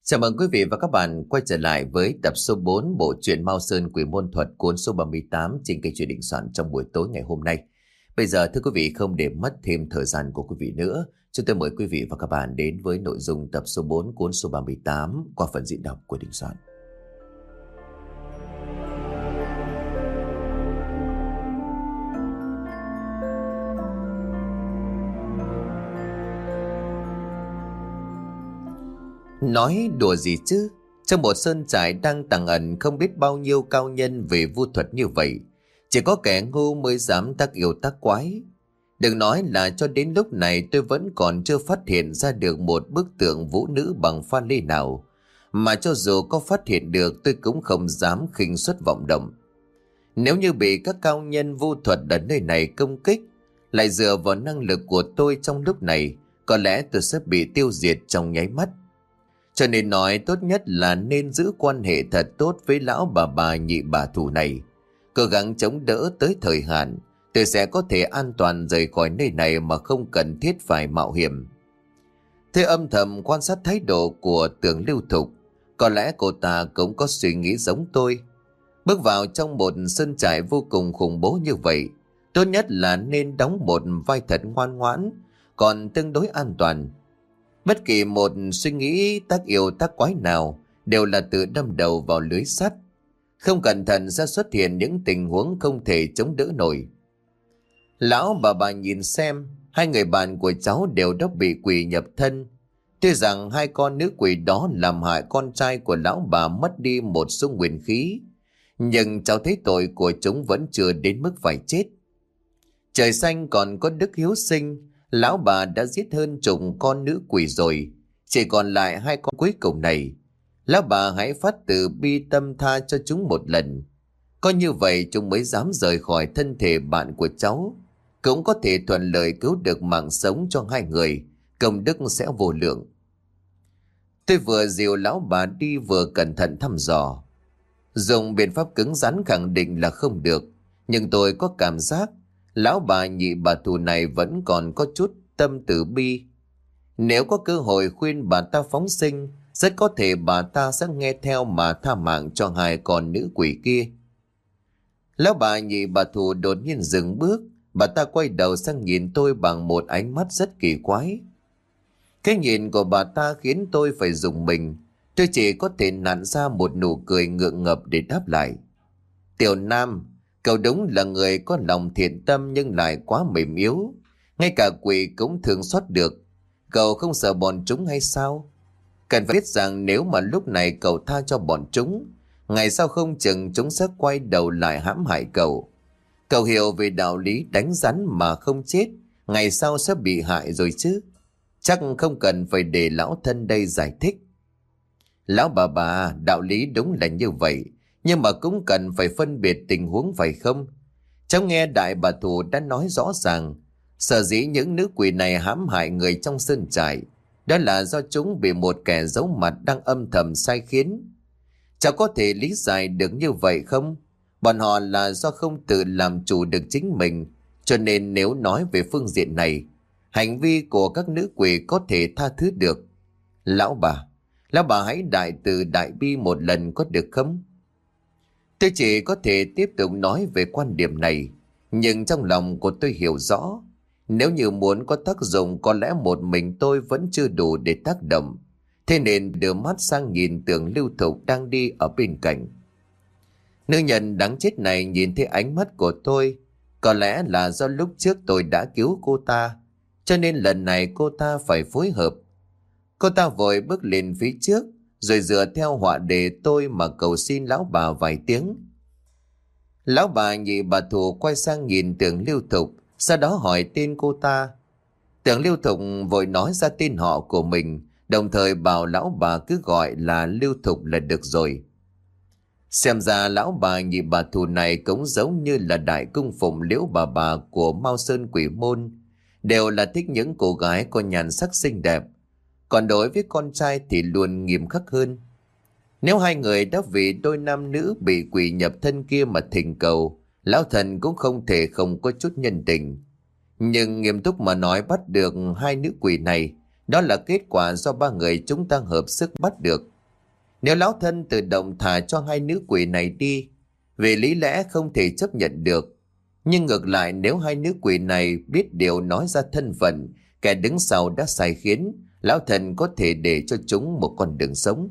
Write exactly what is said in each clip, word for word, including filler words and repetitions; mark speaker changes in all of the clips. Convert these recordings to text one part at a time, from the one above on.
Speaker 1: Chào mừng quý vị và các bạn quay trở lại với tập số bốn bộ truyện Mao Sơn Quỷ Môn Thuật cuốn số ba mươi tám trên kênh truyện Định Soạn trong buổi tối ngày hôm nay. Bây giờ thưa quý vị, không để mất thêm thời gian của quý vị nữa, chúng tôi mời quý vị và các bạn đến với nội dung tập số bốn cuốn số ba mươi tám qua phần diễn đọc của Định Soạn. Nói đùa gì chứ, trong một sơn trại đang tàng ẩn không biết bao nhiêu cao nhân về vu thuật như vậy, chỉ có kẻ ngu mới dám tác yêu tác quái. Đừng nói là cho đến lúc này tôi vẫn còn chưa phát hiện ra được một bức tượng vũ nữ bằng pha lê nào, mà cho dù có phát hiện được tôi cũng không dám khinh suất vọng động. Nếu như bị các cao nhân vu thuật ở nơi này công kích, lại dựa vào năng lực của tôi trong lúc này, có lẽ tôi sẽ bị tiêu diệt trong nháy mắt. Cho nên nói tốt nhất là nên giữ quan hệ thật tốt với lão bà bà nhị bà thủ này. Cố gắng chống đỡ tới thời hạn, tôi sẽ có thể an toàn rời khỏi nơi này mà không cần thiết phải mạo hiểm. Thế âm thầm quan sát thái độ của Tưởng Lưu Thục, có lẽ cô ta cũng có suy nghĩ giống tôi. Bước vào trong một sân trại vô cùng khủng bố như vậy, tốt nhất là nên đóng một vai thật ngoan ngoãn, còn tương đối an toàn. Bất kỳ một suy nghĩ tác yêu tác quái nào đều là tự đâm đầu vào lưới sắt. Không cẩn thận sẽ xuất hiện những tình huống không thể chống đỡ nổi. Lão bà bà nhìn xem, hai người bạn của cháu đều đã bị quỷ nhập thân. Tuy rằng hai con nữ quỷ đó làm hại con trai của lão bà mất đi một số nguyên khí, nhưng cháu thấy tội của chúng vẫn chưa đến mức phải chết. Trời xanh còn có đức hiếu sinh, lão bà đã giết hơn chục con nữ quỷ rồi, chỉ còn lại hai con cuối cùng này. Lão bà hãy phát từ bi tâm tha cho chúng một lần. Có như vậy chúng mới dám rời khỏi thân thể bạn của cháu, cũng có thể thuận lợi cứu được mạng sống cho hai người, công đức sẽ vô lượng. Tôi vừa dìu lão bà đi vừa cẩn thận thăm dò. Dùng biện pháp cứng rắn khẳng định là không được, nhưng tôi có cảm giác lão bà nhị bà thù này vẫn còn có chút tâm từ bi. Nếu có cơ hội khuyên bà ta phóng sinh, rất có thể bà ta sẽ nghe theo mà tha mạng cho hai con nữ quỷ kia. Lão bà nhị bà thù đột nhiên dừng bước, bà ta quay đầu sang nhìn tôi bằng một ánh mắt rất kỳ quái. Cái nhìn của bà ta khiến tôi phải rùng mình. Tôi chỉ có thể nặn ra một nụ cười ngượng ngập để đáp lại. Tiểu Nam, cậu đúng là người có lòng thiện tâm nhưng lại quá mềm yếu. Ngay cả quỷ cũng thường xót được. Cậu không sợ bọn chúng hay sao? Cần phải biết rằng nếu mà lúc này cậu tha cho bọn chúng, ngày sau không chừng chúng sẽ quay đầu lại hãm hại cậu. Cậu hiểu về đạo lý đánh rắn mà không chết, ngày sau sẽ bị hại rồi chứ. Chắc không cần phải để lão thân đây giải thích. Lão bà bà, đạo lý đúng là như vậy, nhưng mà cũng cần phải phân biệt tình huống phải không? Cháu nghe đại bà thủ đã nói rõ ràng, sở dĩ những nữ quỷ này hãm hại người trong sơn trại, đó là do chúng bị một kẻ giấu mặt đang âm thầm sai khiến. Cháu có thể lý giải được như vậy không? Bọn họ là do không tự làm chủ được chính mình, cho nên nếu nói về phương diện này, hành vi của các nữ quỷ có thể tha thứ được. Lão bà, lão bà hãy đại từ đại bi một lần có được không? Tôi chỉ có thể tiếp tục nói về quan điểm này, nhưng trong lòng của tôi hiểu rõ, nếu như muốn có tác dụng có lẽ một mình tôi vẫn chưa đủ để tác động, thế nên đưa mắt sang nhìn Tưởng Lưu Thục đang đi ở bên cạnh. Nữ nhân đáng chết này nhìn thấy ánh mắt của tôi, có lẽ là do lúc trước tôi đã cứu cô ta, cho nên lần này cô ta phải phối hợp. Cô ta vội bước lên phía trước, rồi dựa theo họa đề tôi mà cầu xin lão bà vài tiếng. Lão bà nhị bà thủ quay sang nhìn Tưởng Lưu Thục, sau đó hỏi tên cô ta. Tưởng Lưu Thục vội nói ra tên họ của mình, đồng thời bảo lão bà cứ gọi là Lưu Thục là được rồi. Xem ra lão bà nhị bà thủ này cũng giống như là đại cung phụng Liễu bà bà của Mao Sơn Quỷ Môn, đều là thích những cô gái có nhan sắc xinh đẹp, còn đối với con trai thì luôn nghiêm khắc hơn. Nếu hai người đã vì đôi nam nữ bị quỷ nhập thân kia mà thỉnh cầu, lão thần cũng không thể không có chút nhân tình. Nhưng nghiêm túc mà nói, bắt được hai nữ quỷ này, đó là kết quả do ba người chúng ta hợp sức bắt được. Nếu lão thân tự động thả cho hai nữ quỷ này đi, vì lý lẽ không thể chấp nhận được. Nhưng ngược lại, nếu hai nữ quỷ này biết điều nói ra thân phận kẻ đứng sau đã sai khiến, lão thần có thể để cho chúng một con đường sống.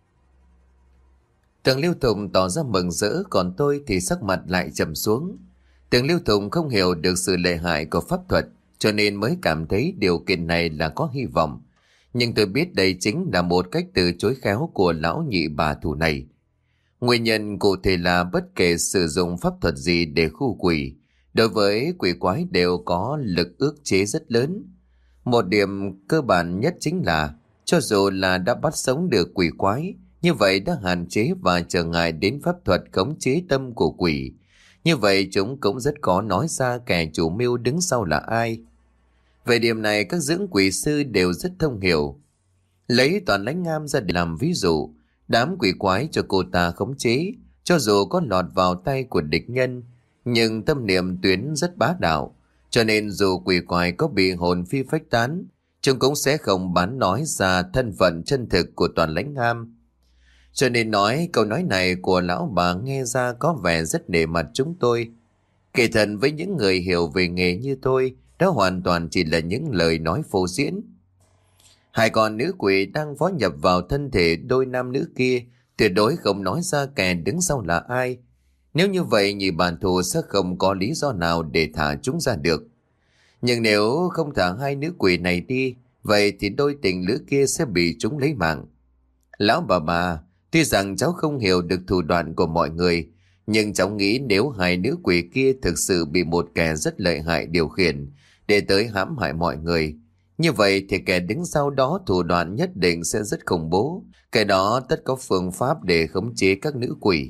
Speaker 1: Tường Lưu Thùng tỏ ra mừng rỡ, còn tôi thì sắc mặt lại trầm xuống. Tường Lưu Thùng không hiểu được sự lợi hại của pháp thuật, cho nên mới cảm thấy điều kiện này là có hy vọng. Nhưng tôi biết đây chính là một cách từ chối khéo của lão nhị bà thủ này. Nguyên nhân cụ thể là bất kể sử dụng pháp thuật gì để khu quỷ, đối với quỷ quái đều có lực ức chế rất lớn. Một điểm cơ bản nhất chính là, cho dù là đã bắt sống được quỷ quái, như vậy đã hạn chế và trở ngại đến pháp thuật khống chế tâm của quỷ. Như vậy chúng cũng rất khó nói ra kẻ chủ mưu đứng sau là ai. Về điểm này các dưỡng quỷ sư đều rất thông hiểu. Lấy Toàn Lãnh Ngam ra để làm ví dụ, đám quỷ quái cho cô ta khống chế, cho dù có lọt vào tay của địch nhân, nhưng tâm niệm tuyến rất bá đạo, cho nên dù quỷ quái có bị hồn phi phách tán, chúng cũng sẽ không bán nói ra thân phận chân thực của Toàn Lãnh Ngam. Cho nên nói câu nói này của lão bà nghe ra có vẻ rất nể mặt chúng tôi. Kể thật với những người hiểu về nghề như tôi, đó hoàn toàn chỉ là những lời nói phô diễn. Hai con nữ quỷ đang phó nhập vào thân thể đôi nam nữ kia, tuyệt đối không nói ra kẻ đứng sau là ai. Nếu như vậy nhị bản thù sẽ không có lý do nào để thả chúng ra được. Nhưng nếu không thả hai nữ quỷ này đi, vậy thì đôi tình lữ kia sẽ bị chúng lấy mạng. Lão bà bà, tuy rằng cháu không hiểu được thủ đoạn của mọi người, nhưng cháu nghĩ nếu hai nữ quỷ kia thực sự bị một kẻ rất lợi hại điều khiển để tới hãm hại mọi người, như vậy thì kẻ đứng sau đó thủ đoạn nhất định sẽ rất khủng bố. Kẻ đó tất có phương pháp để khống chế các nữ quỷ.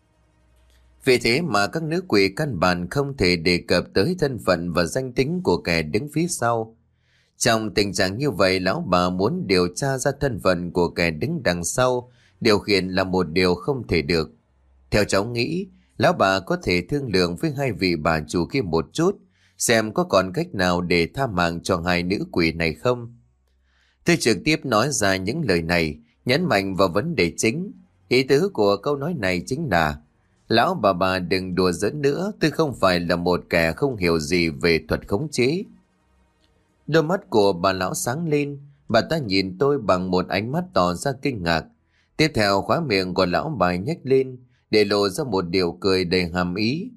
Speaker 1: Vì thế mà các nữ quỷ căn bản không thể đề cập tới thân phận và danh tính của kẻ đứng phía sau. Trong tình trạng như vậy, lão bà muốn điều tra ra thân phận của kẻ đứng đằng sau điều khiển là một điều không thể được. Theo cháu nghĩ, lão bà có thể thương lượng với hai vị bà chủ kia một chút, xem có còn cách nào để tha mạng cho hai nữ quỷ này không. Tôi trực tiếp nói ra những lời này, nhấn mạnh vào vấn đề chính. Ý tứ của câu nói này chính là, lão bà bà đừng đùa giỡn nữa, tôi không phải là một kẻ không hiểu gì về thuật khống chế. Đôi mắt của bà lão sáng lên, bà ta nhìn tôi bằng một ánh mắt tỏ ra kinh ngạc. Tiếp theo khóe miệng của lão bà nhếch lên, để lộ ra một điều cười đầy hàm ý.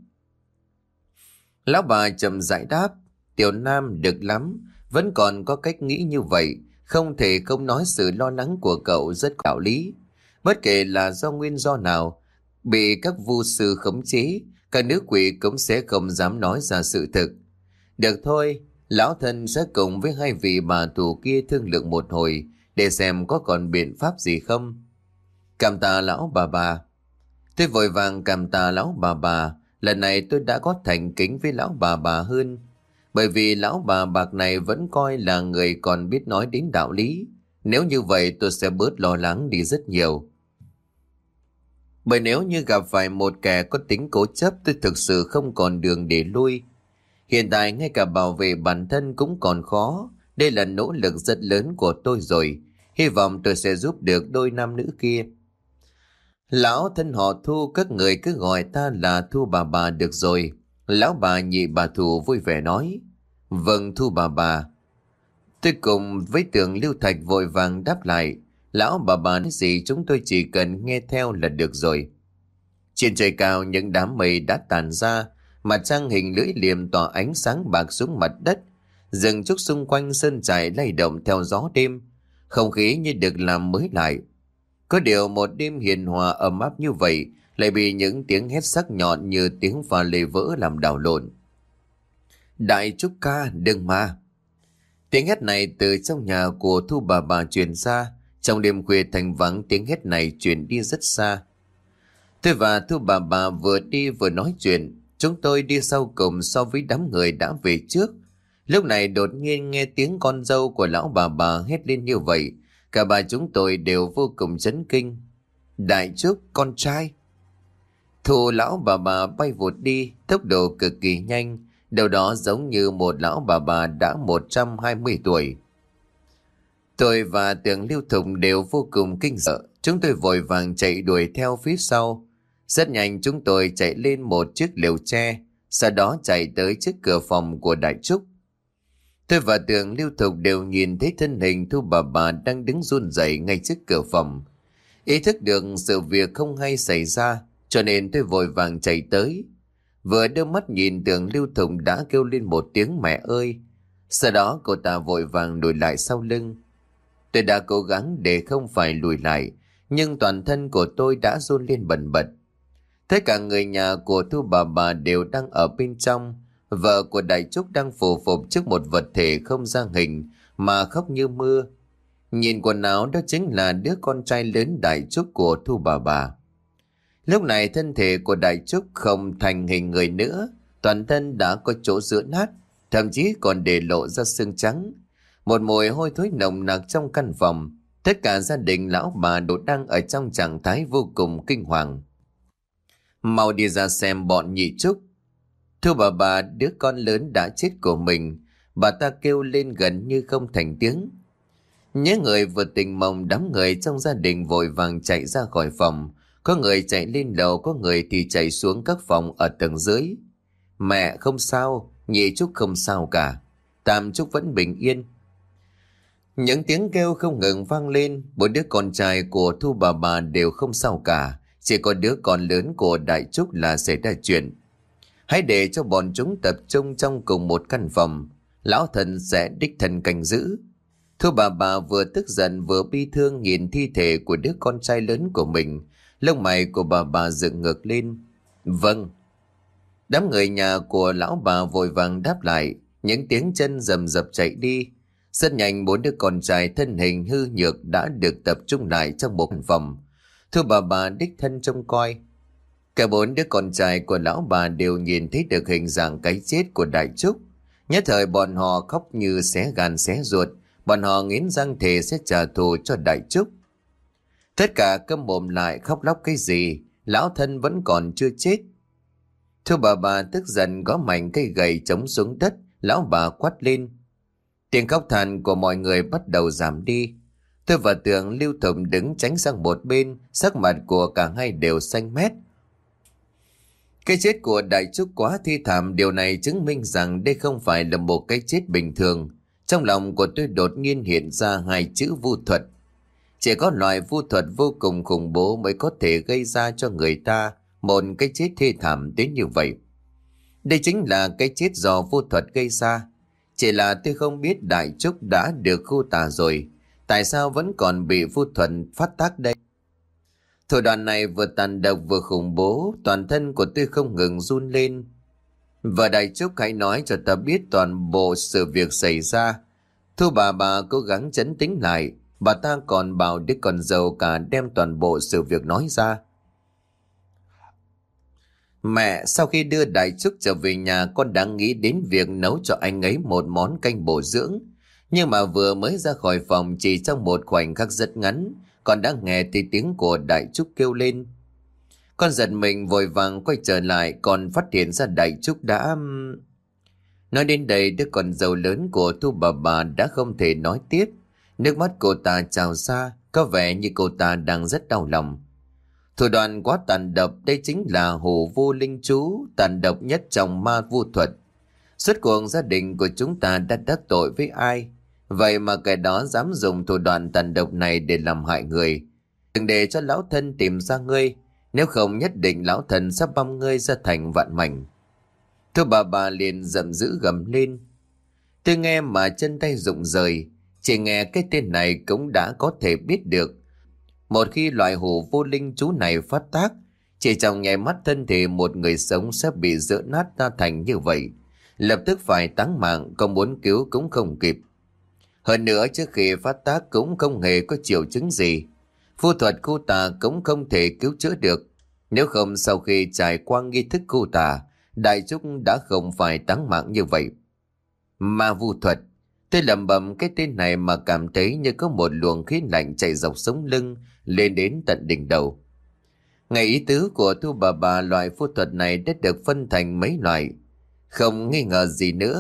Speaker 1: Lão bà chậm rãi đáp, Tiểu Nam được lắm, vẫn còn có cách nghĩ như vậy, không thể không nói sự lo lắng của cậu rất đạo lý. Bất kể là do nguyên do nào, bị các vu sư khống chế, các nữ quỷ cũng sẽ không dám nói ra sự thực. Được thôi, lão thân sẽ cùng với hai vị bà tù kia thương lượng một hồi, để xem có còn biện pháp gì không. Cảm tạ lão bà bà. Tôi vội vàng cảm tạ lão bà bà. Lần này tôi đã có thành kính với lão bà bà hơn, bởi vì lão bà bạc này vẫn coi là người còn biết nói đến đạo lý. Nếu như vậy tôi sẽ bớt lo lắng đi rất nhiều. Bởi nếu như gặp phải một kẻ có tính cố chấp, tôi thực sự không còn đường để lui. Hiện tại ngay cả bảo vệ bản thân cũng còn khó. Đây là nỗ lực rất lớn của tôi rồi. Hy vọng tôi sẽ giúp được đôi nam nữ kia. Lão thân họ Thu, các người cứ gọi ta là Thu bà bà được rồi. Lão bà nhị bà Thu vui vẻ nói. Vâng Thu bà bà. Tôi cùng với Tường Lưu Thạch vội vàng đáp lại. Lão bà bà nói gì chúng tôi chỉ cần nghe theo là được rồi. Trên trời cao những đám mây đã tàn ra, mặt trăng hình lưỡi liềm tỏa ánh sáng bạc xuống mặt đất. Rừng trúc xung quanh sơn trại lay động theo gió đêm, không khí như được làm mới lại. Có điều một đêm hiền hòa ấm áp như vậy lại bị những tiếng hét sắc nhọn như tiếng pha lê vỡ làm đảo lộn. Đại trúc ca đừng mà. Tiếng hét này từ trong nhà của Thu bà bà truyền ra. Trong đêm khuya thành vắng, tiếng hét này truyền đi rất xa. Tôi và Thu bà bà vừa đi vừa nói chuyện. Chúng tôi đi sau cùng so với đám người đã về trước. Lúc này đột nhiên nghe tiếng con dâu của lão bà bà hét lên như vậy. Cả ba chúng tôi đều vô cùng chấn kinh. Đại trúc, con trai. Thu lão bà bà bay vụt đi, tốc độ cực kỳ nhanh. Đầu đó giống như một lão bà bà đã một trăm hai mươi tuổi. Tôi và Tường Lưu Thục đều vô cùng kinh sợ. Chúng tôi vội vàng chạy đuổi theo phía sau. Rất nhanh chúng tôi chạy lên một chiếc lều tre, sau đó chạy tới trước cửa phòng của Đại Trúc. Tôi và Tường Lưu Thục đều nhìn thấy thân hình Thu bà bà đang đứng run rẩy ngay trước cửa phòng. Ý thức được sự việc không hay xảy ra, cho nên tôi vội vàng chạy tới. Vừa đưa mắt nhìn Tường Lưu Thục đã kêu lên một tiếng mẹ ơi. Sau đó cô ta vội vàng lùi lại sau lưng. Tôi đã cố gắng để không phải lùi lại, nhưng toàn thân của tôi đã run lên bần bật. Tất cả người nhà của Thu bà bà đều đang ở bên trong. Vợ của Đại Trúc đang phù phục trước một vật thể không ra hình mà khóc như mưa. Nhìn quần áo đó chính là đứa con trai lớn Đại Trúc của Thu bà bà. Lúc này thân thể của Đại Trúc không thành hình người nữa, toàn thân đã có chỗ rữa nát, thậm chí còn để lộ ra xương trắng. Một mùi hôi thối nồng nặc trong căn phòng. Tất cả gia đình lão bà đều đang ở trong trạng thái vô cùng kinh hoàng. Mau đi ra xem bọn nhị Trúc. Thưa bà bà, đứa con lớn đã chết của mình. Bà ta kêu lên gần như không thành tiếng. Nhớ người vừa tỉnh mộng, đám người trong gia đình vội vàng chạy ra khỏi phòng. Có người chạy lên lầu, có người thì chạy xuống các phòng ở tầng dưới. Mẹ không sao, nhị Trúc không sao cả, tam Trúc vẫn bình yên. Những tiếng kêu không ngừng vang lên. Bốn đứa con trai của Thu bà bà đều không sao cả, chỉ có đứa con lớn của Đại Trúc là xảy ra chuyện. Hãy để cho bọn chúng tập trung trong cùng một căn phòng, lão thần sẽ đích thân canh giữ. Thu bà bà vừa tức giận vừa bi thương nhìn thi thể của đứa con trai lớn của mình. Lông mày của bà bà dựng ngược lên. Vâng. Đám người nhà của lão bà vội vàng đáp lại. Những tiếng chân rầm rập chạy đi. Rất nhanh bốn đứa con trai thân hình hư nhược đã được tập trung lại trong một phòng. Thu bà bà đích thân trông coi. Cả bốn đứa con trai của lão bà đều nhìn thấy được hình dạng cái chết của Đại Trúc. Nhất thời bọn họ khóc như xé gan xé ruột. Bọn họ nghiến răng thề sẽ trả thù cho Đại Trúc. Tất cả câm mồm lại, khóc lóc cái gì? Lão thân vẫn còn chưa chết. Thu bà bà tức giận gõ mạnh cây gậy chống xuống đất. Lão bà quát lên. Tiếng khóc than của mọi người bắt đầu giảm đi. Tôi và Tường Lưu Thục đứng tránh sang một bên. Sắc mặt của cả hai đều xanh mét. Cái chết của Đại Trúc quá thi thảm. Điều này chứng minh rằng đây không phải là một cái chết bình thường. Trong lòng của tôi đột nhiên hiện ra hai chữ vu thuật. Chỉ có loại vu thuật vô cùng khủng bố mới có thể gây ra cho người ta một cái chết thê thảm đến như vậy. Đây chính là cái chết do vu thuật gây ra. Chỉ là tôi không biết Đại Trúc đã được khu tà rồi, tại sao vẫn còn bị vu thuật phát tác đây? Thủ đoạn này vừa tàn độc vừa khủng bố, toàn thân của tôi không ngừng run lên. Và Đại Trúc hãy nói cho ta biết toàn bộ sự việc xảy ra. Thu bà bà cố gắng trấn tĩnh lại. Bà ta còn bảo đứa con dâu cả đem toàn bộ sự việc nói ra. Mẹ, sau khi đưa Đại Trúc trở về nhà, con đã nghĩ đến việc nấu cho anh ấy một món canh bổ dưỡng. Nhưng mà vừa mới ra khỏi phòng, chỉ trong một khoảnh khắc rất ngắn, con đã nghe thấy tiếng của Đại Trúc kêu lên. Con giật mình vội vàng quay trở lại, còn phát hiện ra Đại Trúc đã... Nói đến đây, đứa con dâu lớn của Thu bà bà đã không thể nói tiếp. Nước mắt cô ta trào ra, có vẻ như cô ta đang rất đau lòng. Thủ đoạn quá tàn độc, đây chính là hổ vô linh chú, tàn độc nhất trong ma vu thuật. Suốt cuộc gia đình của chúng ta đã đắc tội với ai? Vậy mà kẻ đó dám dùng thủ đoạn tàn độc này để làm hại người. Đừng để cho lão thân tìm ra ngươi, nếu không nhất định lão thần sẽ băm ngươi ra thành vạn mảnh. Thu bà bà liền giận dữ gầm lên. Tôi nghe mà chân tay rụng rời. Chỉ nghe cái tên này cũng đã có thể biết được. Một khi loại hổ vô linh chú này phát tác, chỉ trong nháy mắt thân thể một người sống sẽ bị dỡ nát ra thành như vậy. Lập tức phải táng mạng, có muốn cứu cũng không kịp. Hơn nữa trước khi phát tác cũng không hề có triệu chứng gì. Phu thuật khu tà cũng không thể cứu chữa được. Nếu không sau khi trải qua nghi thức khu tà, Đại Trúc đã không phải táng mạng như vậy. Ma vu thuật. Tôi lẩm bẩm cái tên này mà cảm thấy như có một luồng khí lạnh chạy dọc sống lưng lên đến tận đỉnh đầu. Ngay ý tứ của Thu bà bà, loại phẫu thuật này đã được phân thành mấy loại. Không nghi ngờ gì nữa,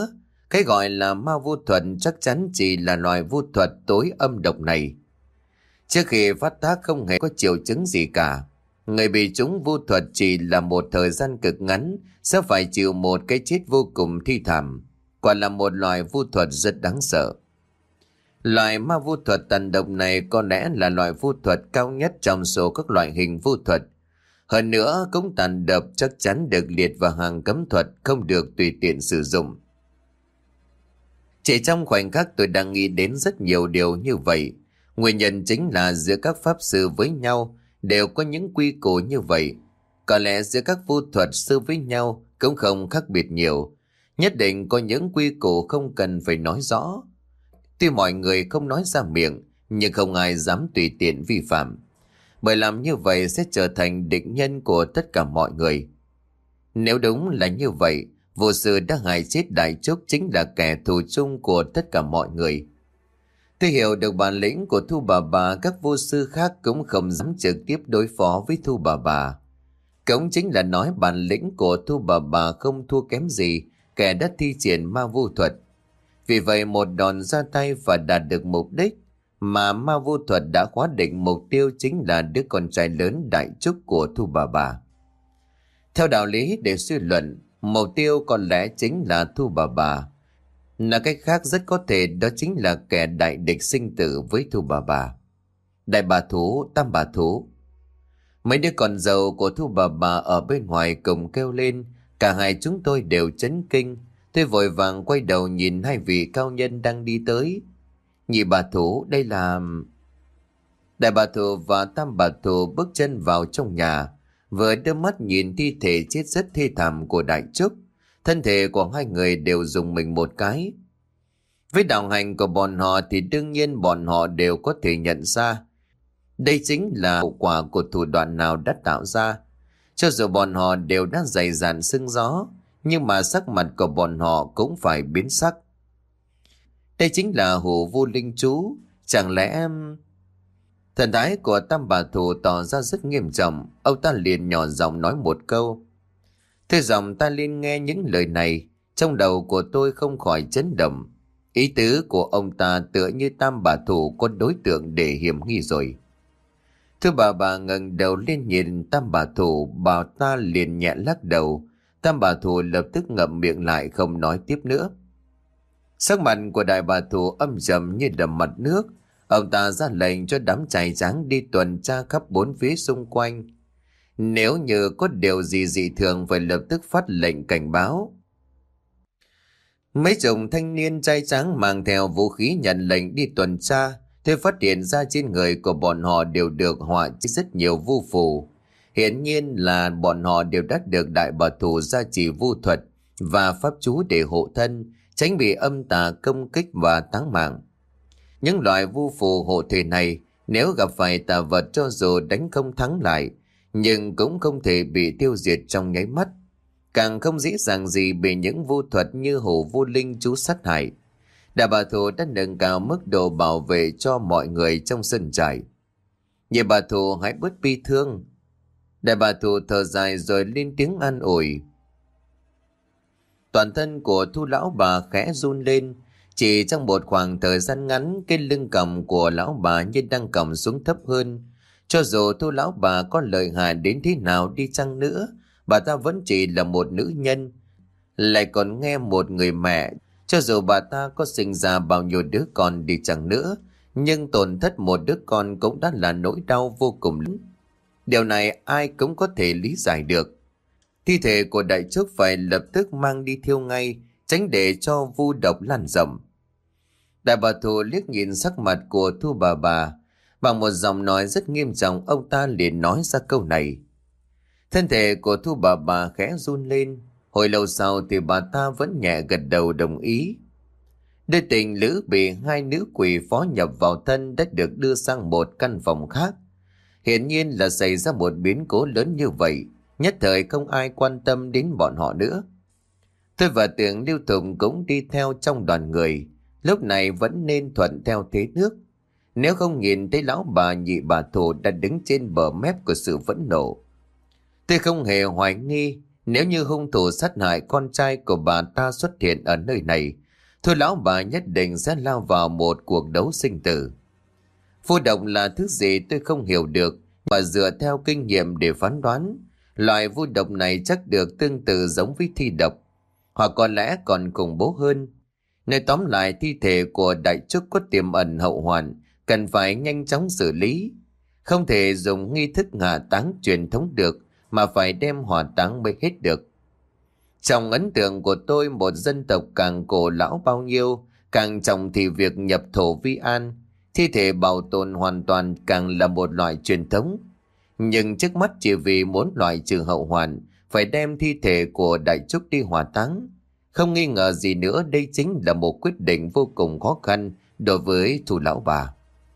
Speaker 1: Cái gọi là ma vu thuật chắc chắn chỉ là loại vu thuật tối âm độc này. Trước khi phát tác không hề có triệu chứng gì cả. Người bị trúng vu thuật chỉ là một thời gian cực ngắn sẽ phải chịu một cái chết vô cùng thi thảm. Quả là một loại vu thuật rất đáng sợ. Loại ma vu thuật tàn độc này có lẽ là loại vu thuật cao nhất trong số các loại hình vu thuật. Hơn nữa cũng tàn độc chắc chắn được liệt vào hàng cấm thuật, không được tùy tiện sử dụng. Chỉ trong khoảnh khắc tôi đang nghĩ đến rất nhiều điều như vậy. Nguyên nhân chính là giữa các pháp sư với nhau đều có những quy củ như vậy. Có lẽ giữa các vu thuật sư với nhau cũng không khác biệt nhiều. Nhất định có những quy củ không cần phải nói rõ. Tuy mọi người không nói ra miệng, nhưng không ai dám tùy tiện vi phạm. Bởi làm như vậy sẽ trở thành địch nhân của tất cả mọi người. Nếu đúng là như vậy, vô sư đã hại chết Đại Trúc chính là kẻ thù chung của tất cả mọi người. Tôi hiểu được bản lĩnh của Thu Bà Bà, các vô sư khác cũng không dám trực tiếp đối phó với Thu Bà Bà. Cũng chính là nói bản lĩnh của Thu Bà Bà không thua kém gì kẻ đã thi triển ma vu thuật. Vì vậy một đòn ra tay và đạt được mục đích, mà ma vu thuật đã khóa định mục tiêu chính là đứa con trai lớn Đại Trúc của Thu Bà Bà. Theo đạo lý để suy luận, mục tiêu có lẽ chính là Thu Bà Bà. Nói cách khác rất có thể đó chính là kẻ đại địch sinh tử với Thu Bà Bà. Đại Bà Thú, Tam Bà Thú. Mấy đứa con dâu của Thu Bà Bà ở bên ngoài cùng kêu lên, cả hai chúng tôi đều chấn kinh. Tôi vội vàng quay đầu nhìn hai vị cao nhân đang đi tới. Nhị Bà Thú, đây là... Đại Bà Thú và Tam Bà Thú bước chân vào trong nhà, vừa đưa mắt nhìn thi thể chết rất thê thảm của Đại Trúc. Thân thể của hai người đều rùng mình một cái. Với đạo hành của bọn họ thì đương nhiên bọn họ đều có thể nhận ra đây chính là hậu quả của thủ đoạn nào đã tạo ra. Cho dù bọn họ đều đã dày dạn sưng gió, nhưng mà sắc mặt của bọn họ cũng phải biến sắc. Đây chính là hủ vu linh chú. Chẳng lẽ... Thần thái của Tam Bà Thù tỏ ra rất nghiêm trọng. Ông ta liền nhỏ giọng nói một câu. Thế dòng ta liên nghe những lời này, trong đầu của tôi không khỏi chấn động. Ý tứ của ông ta tựa như Tam Bà Thù có đối tượng để hiểm nghi rồi. Thưa bà bà ngẩng đầu lên nhìn Tam Bà Thù, bà ta liền nhẹ lắc đầu. Tam Bà Thù lập tức ngậm miệng lại không nói tiếp nữa. Sắc mặt của Đại Bà Thù âm trầm như đầm mặt nước. Ông ta ra lệnh cho đám trai tráng đi tuần tra khắp bốn phía xung quanh. Nếu như có điều gì dị thường phải lập tức phát lệnh cảnh báo. Mấy chục thanh niên trai tráng mang theo vũ khí nhận lệnh đi tuần tra. Tôi phát hiện ra trên người của bọn họ đều được họa rất nhiều vu phù. Hiển nhiên là bọn họ đều đã được Đại Bà Thù gia trì vu thuật và pháp chú để hộ thân, tránh bị âm tà công kích và táng mạng. Những loại vu phù hộ thể này nếu gặp phải tà vật cho dù đánh không thắng lại, nhưng cũng không thể bị tiêu diệt trong nháy mắt. Càng không dễ dàng gì bị những vu thuật như hổ vu linh chú sát hại. Đại Bà Thù đã nâng cao mức độ bảo vệ cho mọi người trong sân trại. Nhị Bà Thù hãy bớt bi thương. Đại Bà Thù thở dài rồi lên tiếng an ủi. Toàn thân của Thu lão bà khẽ run lên. Chỉ trong một khoảng thời gian ngắn, cái lưng cầm của lão bà như đang cầm xuống thấp hơn. Cho dù Thu lão bà có lợi hại đến thế nào đi chăng nữa, bà ta vẫn chỉ là một nữ nhân, lại còn nghe một người mẹ. Cho dù bà ta có sinh ra bao nhiêu đứa con đi chăng nữa, nhưng tổn thất một đứa con cũng đã là nỗi đau vô cùng lớn. Điều này ai cũng có thể lý giải được. Thi thể của Đại Trúc phải lập tức mang đi thiêu ngay, tránh để cho vu độc lan rộng. Đại Bà Thù liếc nhìn sắc mặt của Thu bà bà, bằng một giọng nói rất nghiêm trọng, ông ta liền nói ra câu này. Thân thể của Thu bà bà khẽ run lên. Hồi lâu sau thì bà ta vẫn nhẹ gật đầu đồng ý. Đôi tình lữ bị hai nữ quỷ phó nhập vào thân đã được đưa sang một căn phòng khác. Hiển nhiên là xảy ra một biến cố lớn như vậy, nhất thời không ai quan tâm đến bọn họ nữa. Tôi và Tưởng Lưu Thùng cũng đi theo trong đoàn người, lúc này vẫn nên thuận theo thế nước. Nếu không nhìn thấy lão bà Nhị Bà Thù đã đứng trên bờ mép của sự phẫn nộ. Tôi không hề hoài nghi nếu như hung thủ sát hại con trai của bà ta xuất hiện ở nơi này, Thôi lão bà nhất định sẽ lao vào một cuộc đấu sinh tử. Vô độc là thứ gì tôi không hiểu được, mà dựa theo kinh nghiệm để phán đoán, loại vô độc này chắc được tương tự giống với thi độc, hoặc có lẽ còn khủng bố hơn. Nói tóm lại, thi thể của đại trúc có tiềm ẩn hậu hoạn, cần phải nhanh chóng xử lý. Không thể dùng nghi thức hạ táng truyền thống được, mà phải đem hỏa táng mới hết được. Trong ấn tượng của tôi, một dân tộc càng cổ lão bao nhiêu, càng trọng thì việc nhập thổ vi an, thi thể bảo tồn hoàn toàn càng là một loại truyền thống. Nhưng trước mắt chỉ vì muốn loại trừ hậu hoạn, phải đem thi thể của đại trúc đi hỏa táng. Không nghi ngờ gì nữa, đây chính là một quyết định vô cùng khó khăn đối với Thu lão bà.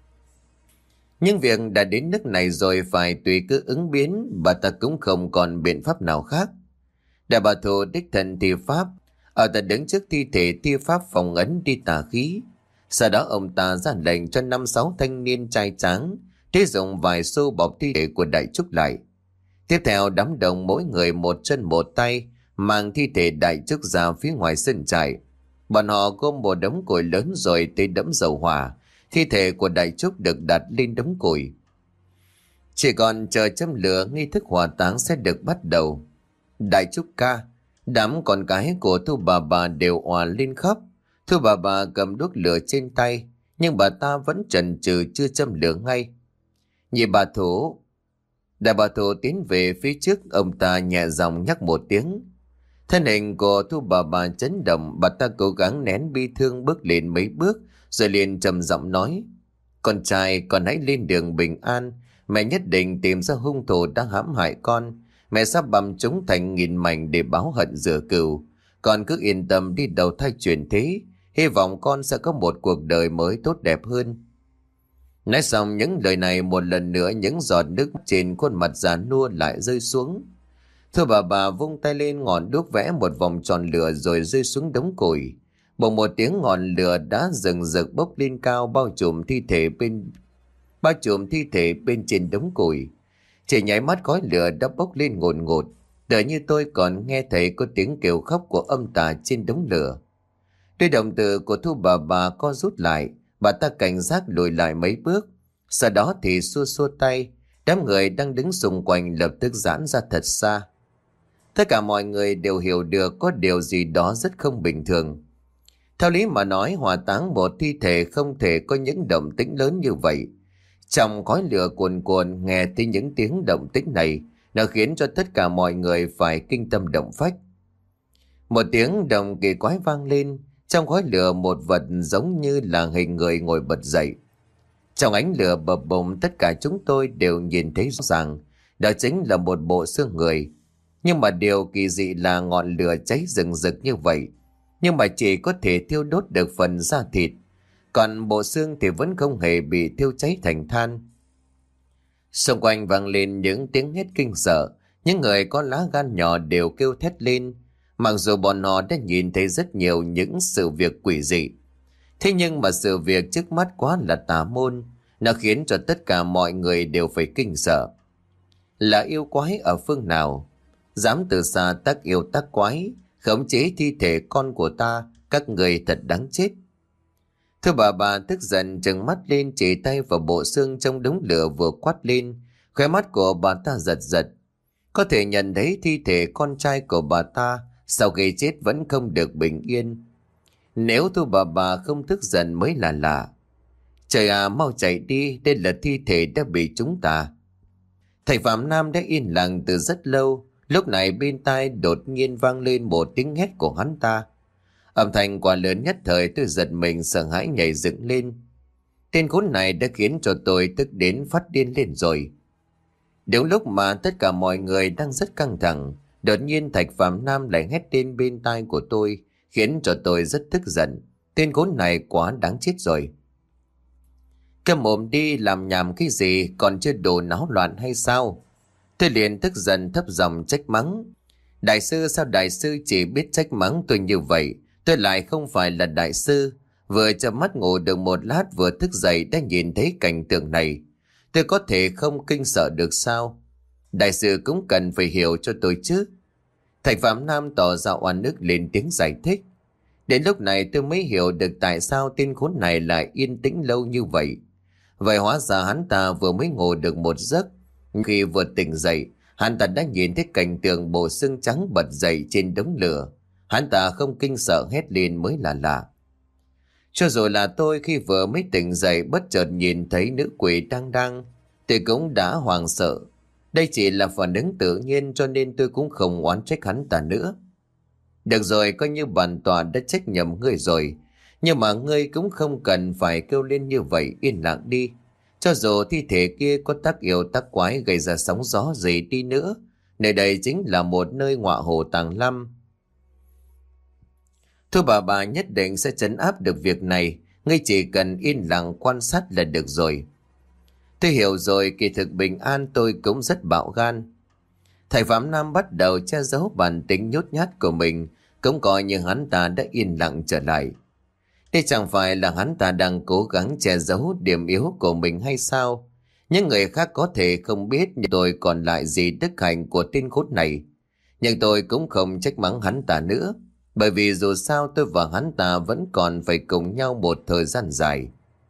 Speaker 1: Nhưng việc đã đến nước này rồi, phải tùy cứ ứng biến, bà ta cũng không còn biện pháp nào khác. Đại bà Thù đích thân thi pháp, ở ta đứng trước thi thể thi pháp phòng ấn đi tà khí. Sau đó ông ta ra lệnh cho năm sáu thanh niên trai tráng thế dùng vài xô bọc thi thể của đại trúc lại. Tiếp theo đám đông mỗi người một chân một tay mang thi thể đại trúc ra phía ngoài sân trại. Bọn họ gom một đống củi lớn rồi tới đẫm dầu hỏa. Thi thể của đại trúc được đặt lên đống củi. Chỉ còn chờ châm lửa, nghi thức hỏa táng sẽ được bắt đầu. Đại trúc ca, đám con cái của Thu bà bà đều òa lên khóc. Thu bà bà cầm đuốc lửa trên tay, nhưng bà ta vẫn chần chừ chưa châm lửa ngay. Nhị bà Thủ. Đại bà Thủ tiến về phía trước, ông ta nhẹ giọng nhắc một tiếng. Thân hình của Thu bà bà chấn động, bà ta cố gắng nén bi thương bước lên mấy bước, rồi liền trầm giọng nói: Con trai, con hãy lên đường bình an. Mẹ nhất định tìm ra hung thủ đã hãm hại con. Mẹ sắp băm chúng thành nghìn mảnh để báo hận rửa cừu. Con cứ yên tâm đi đầu thai chuyển thế. Hy vọng con sẽ có một cuộc đời mới tốt đẹp hơn. Nói xong những lời này, một lần nữa những giọt nước trên khuôn mặt già nua lại rơi xuống. Thưa bà bà vung tay lên, ngọn đuốc vẽ một vòng tròn lửa rồi rơi xuống đống củi. Bỗng một tiếng ngọn lửa đã rừng rực bốc lên cao, bao trùm thi thể bên bao trùm thi thể bên trên đống củi. Chỉ nháy mắt khói lửa đã bốc lên ngột ngột, tựa như tôi còn nghe thấy có tiếng kêu khóc của âm tà trên đống lửa. Đôi đồng tử của Thu bà bà co rút lại, bà ta cảnh giác lùi lại mấy bước, sau đó thì xua xua tay. Đám người đang đứng xung quanh lập tức giãn ra thật xa. Tất cả mọi người đều hiểu được có điều gì đó rất không bình thường. Theo lý mà nói, hỏa táng một thi thể không thể có những động tĩnh lớn như vậy. Trong khói lửa cuồn cuộn, nghe thấy những tiếng động tĩnh này, nó khiến cho tất cả mọi người phải kinh tâm động phách. Một tiếng động kỳ quái vang lên, trong khói lửa một vật giống như là hình người ngồi bật dậy. Trong ánh lửa bập bùng, tất cả chúng tôi đều nhìn thấy rõ ràng, đó chính là một bộ xương người. Nhưng mà điều kỳ dị là ngọn lửa cháy rừng rực như vậy, nhưng mà chỉ có thể thiêu đốt được phần da thịt, còn bộ xương thì vẫn không hề bị thiêu cháy thành than. Xung quanh vang lên những tiếng hét kinh sợ, những người có lá gan nhỏ đều kêu thét lên, mặc dù bọn họ đã nhìn thấy rất nhiều những sự việc quỷ dị. Thế nhưng mà sự việc trước mắt quá là tà môn, nó khiến cho tất cả mọi người đều phải kinh sợ. Là yêu quái ở phương nào dám từ xa tác yêu tác quái, khống chế thi thể con của ta, các người thật đáng chết. Thưa bà bà tức giận trừng mắt lên, chỉ tay vào bộ xương trong đống lửa vừa quát lên. Khóe mắt của bà ta giật giật. Có thể nhận thấy thi thể con trai của bà ta sau khi chết vẫn không được bình yên. Nếu thưa bà bà không tức giận mới là lạ. Trời à, mau chạy đi, đây là thi thể đã bị chúng ta. Thầy Phạm Nam đã yên lặng từ rất lâu. Lúc này bên tai đột nhiên vang lên một tiếng hét của hắn ta. Âm thanh quá lớn, nhất thời tôi giật mình sợ hãi nhảy dựng lên. Tên khốn này đã khiến cho tôi tức đến phát điên lên rồi. Đúng lúc mà tất cả mọi người đang rất căng thẳng, đột nhiên Thạch Phạm Nam lại hét lên bên tai của tôi, khiến cho tôi rất tức giận. Tên khốn này quá đáng chết rồi. Cái mồm đi, làm nhảm cái gì, còn chưa đồ náo loạn hay sao? Tôi liền tức giận thấp giọng trách mắng. Đại sư, sao đại sư chỉ biết trách mắng tôi như vậy? Tôi lại không phải là đại sư. Vừa chợp mắt ngủ được một lát, vừa thức dậy đã nhìn thấy cảnh tượng này. Tôi có thể không kinh sợ được sao? Đại sư cũng cần phải hiểu cho tôi chứ. Thạch Phạm Nam tỏ ra oan ức lên tiếng giải thích. Đến lúc này tôi mới hiểu được tại sao tên khốn này lại yên tĩnh lâu như vậy. Vậy hóa ra hắn ta vừa mới ngủ được một giấc. Khi vừa tỉnh dậy, hắn ta đã nhìn thấy cảnh tượng bộ xương trắng bật dậy trên đống lửa. Hắn ta không kinh sợ hét lên mới là lạ. Cho dù là tôi khi vừa mới tỉnh dậy bất chợt nhìn thấy nữ quỷ đang đang, tôi cũng đã hoảng sợ. Đây chỉ là phản ứng tự nhiên cho nên tôi cũng không oán trách hắn ta nữa. Được rồi, coi như bản tòa đã trách nhầm ngươi rồi. Nhưng mà ngươi cũng không cần phải kêu lên như vậy, yên lặng đi. Cho dù thi thể kia có tác yêu tác quái gây ra sóng gió gì đi nữa, nơi đây chính là một nơi ngọa hổ tàng lâm. Thôi bà bà nhất định sẽ trấn áp được việc này, ngươi chỉ cần yên lặng quan sát là được rồi. Tôi hiểu rồi, kỳ thực bình an tôi cũng rất bạo gan. Thầy Phạm Nam bắt đầu che giấu bản tính nhút nhát của mình, cũng coi như hắn ta đã yên lặng trở lại. Đây chẳng phải là hắn ta đang cố gắng che giấu điểm yếu của mình hay sao? Những người khác có thể không biết, nhưng tôi còn lại gì đức hạnh của tên khốn này. Nhưng tôi cũng không trách mắng hắn ta nữa, bởi vì dù sao tôi và hắn ta vẫn còn phải cùng nhau một thời gian dài.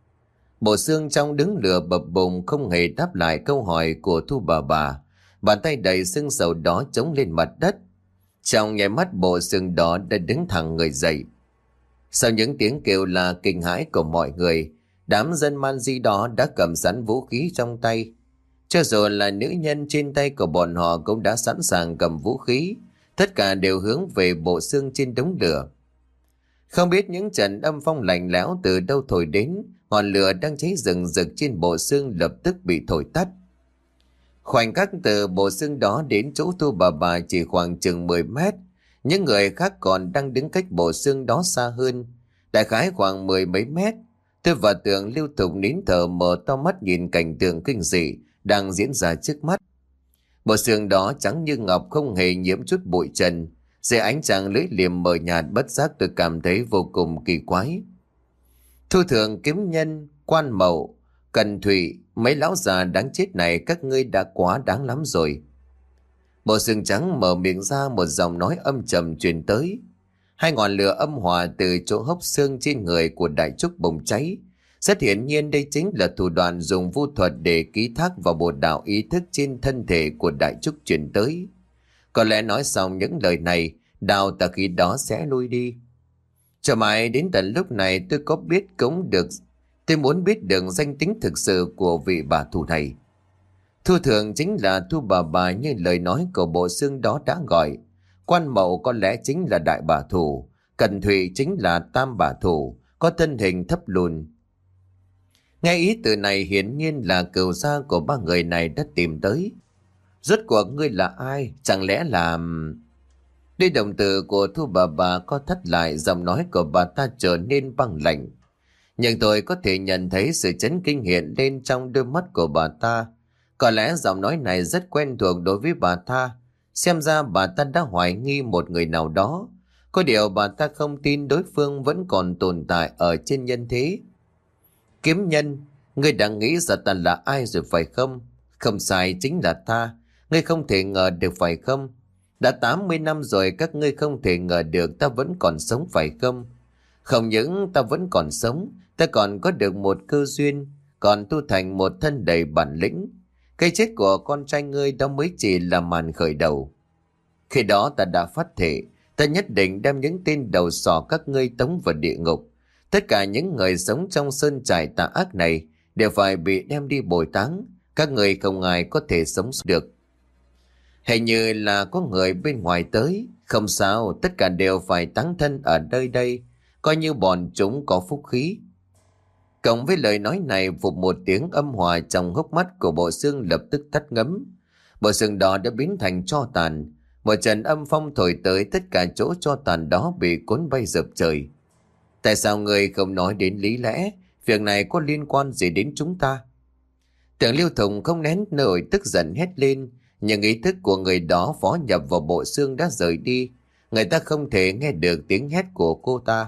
Speaker 1: Bộ xương trong đứng lửa bập bùng không hề đáp lại câu hỏi của Thu bà bà. Bàn tay đầy xương sầu đó chống lên mặt đất. Trong nháy mắt bộ xương đó đã đứng thẳng người dậy. Sau những tiếng kêu la kinh hãi của mọi người, đám dân man di đó đã cầm sẵn vũ khí trong tay. Cho dù là nữ nhân trên tay của bọn họ cũng đã sẵn sàng cầm vũ khí. Tất cả đều hướng về bộ xương trên đống lửa. Không biết những trận âm phong lạnh lẽo từ đâu thổi đến, ngọn lửa đang cháy rừng rực trên bộ xương lập tức bị thổi tắt. Khoảnh khắc từ bộ xương đó đến chỗ Thu bà bà chỉ khoảng chừng mười mét. Những người khác còn đang đứng cách bộ xương đó xa hơn, đại khái khoảng mười mấy mét. Tôi và Tường liên tục nín thở mở to mắt nhìn cảnh tượng kinh dị đang diễn ra trước mắt. Bộ xương đó trắng như ngọc, không hề nhiễm chút bụi trần. Dưới ánh trăng lưỡi liềm mờ nhạt, bất giác tôi cảm thấy vô cùng kỳ quái. Thu Thường, Kiếm Nhân, Quan Mậu, Cần Thụy, mấy lão già đáng chết này, các ngươi đã quá đáng lắm rồi. Bộ xương trắng mở miệng ra, một giọng nói âm trầm truyền tới. Hai ngọn lửa âm hòa từ chỗ hốc xương trên người của Đại Trúc bùng cháy. Rất hiển nhiên đây chính là thủ đoạn dùng vu thuật để ký thác vào bột đạo ý thức trên thân thể của Đại Trúc truyền tới. Có lẽ nói xong những lời này, đạo tà khí đó sẽ lui đi. Cho mãi đến tận lúc này tôi có biết cũng được. Tôi muốn biết được danh tính thực sự của vị bà thù này. Thu Thường chính là Thu bà bà như lời nói của bộ xương đó đã gọi. Quan Mậu có lẽ chính là đại bà thù. Cần Thụy chính là tam bà thù, có thân hình thấp lùn. Nghe ý từ này hiển nhiên là cừu gia của ba người này đã tìm tới. Rốt cuộc ngươi là ai? Chẳng lẽ là... Đây động từ của Thu bà bà có thắt lại, giọng nói của bà ta trở nên băng lạnh. Nhưng tôi có thể nhận thấy sự chấn kinh hiện lên trong đôi mắt của bà ta. Có lẽ giọng nói này rất quen thuộc đối với bà ta. Xem ra bà ta đã hoài nghi một người nào đó. Có điều bà ta không tin đối phương vẫn còn tồn tại ở trên nhân thế. Kiếm Nhân, ngươi đã nghĩ ra ta là ai rồi phải không? Không sai, chính là ta. Ngươi không thể ngờ được phải không? Đã tám mươi năm rồi các ngươi không thể ngờ được ta vẫn còn sống phải không? Không những ta vẫn còn sống, ta còn có được một cơ duyên, còn tu thành một thân đầy bản lĩnh. Cái chết của con trai ngươi đó mới chỉ là màn khởi đầu. Khi đó ta đã phát thệ, ta nhất định đem những tên đầu sỏ các ngươi tống vào địa ngục. Tất cả những người sống trong sơn trại tà ác này đều phải bị đem đi bồi táng. Các người không ai có thể sống được. Hình như là có người bên ngoài tới. Không sao, tất cả đều phải táng thân ở nơi đây, coi như bọn chúng có phúc khí. Cộng với lời nói này, phục một tiếng âm hòa trong hốc mắt của bộ xương lập tức tắt ngấm. Bộ xương đó đã biến thành tro tàn. Một trận âm phong thổi tới, tất cả chỗ tro tàn đó bị cuốn bay dập trời. Tại sao người không nói đến lý lẽ? Việc này có liên quan gì đến chúng ta? Tưởng Liêu Thùng không nén nổi tức giận hét lên. Nhưng ý thức của người đó phó nhập vào bộ xương đã rời đi. Người ta không thể nghe được tiếng hét của cô ta.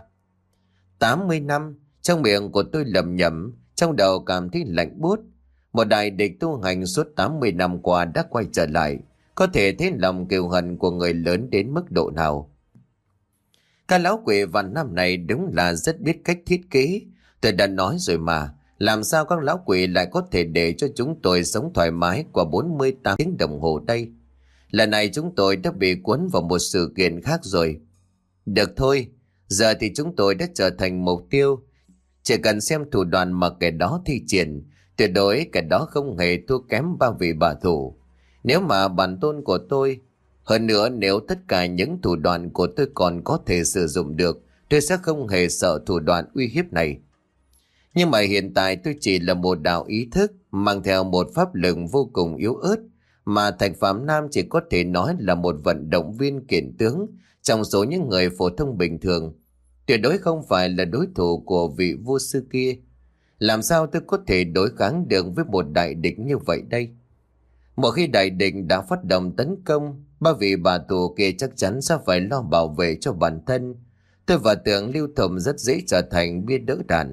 Speaker 1: tám mươi năm, trong miệng của tôi lẩm nhẩm, trong đầu cảm thấy lạnh buốt. Một đại địch tu hành suốt tám mươi năm qua đã quay trở lại. Có thể thấy lòng kiêu hận của người lớn đến mức độ nào. Các lão quỷ vạn năm này đúng là rất biết cách thiết kế. Tôi đã nói rồi mà, làm sao các lão quỷ lại có thể để cho chúng tôi sống thoải mái qua bốn mươi tám tiếng đồng hồ đây? Lần này chúng tôi đã bị cuốn vào một sự kiện khác rồi. Được thôi, giờ thì chúng tôi đã trở thành mục tiêu. Chỉ cần xem thủ đoạn mà kẻ đó thi triển, tuyệt đối kẻ đó không hề thua kém ba vị bà thủ. Nếu mà bản tôn của tôi, hơn nữa nếu tất cả những thủ đoạn của tôi còn có thể sử dụng được, tôi sẽ không hề sợ thủ đoạn uy hiếp này. Nhưng mà hiện tại tôi chỉ là một đạo ý thức mang theo một pháp lực vô cùng yếu ớt, mà Thạch Phạm Nam chỉ có thể nói là một vận động viên kiện tướng trong số những người phổ thông bình thường. Tuyệt đối không phải là đối thủ của vị vua sư kia. Làm sao tôi có thể đối kháng được với một đại địch như vậy đây? Một khi đại địch đã phát động tấn công, ba vị bà tù kia chắc chắn sẽ phải lo bảo vệ cho bản thân. Tôi và tưởng Lưu Thục rất dễ trở thành bia đỡ đạn.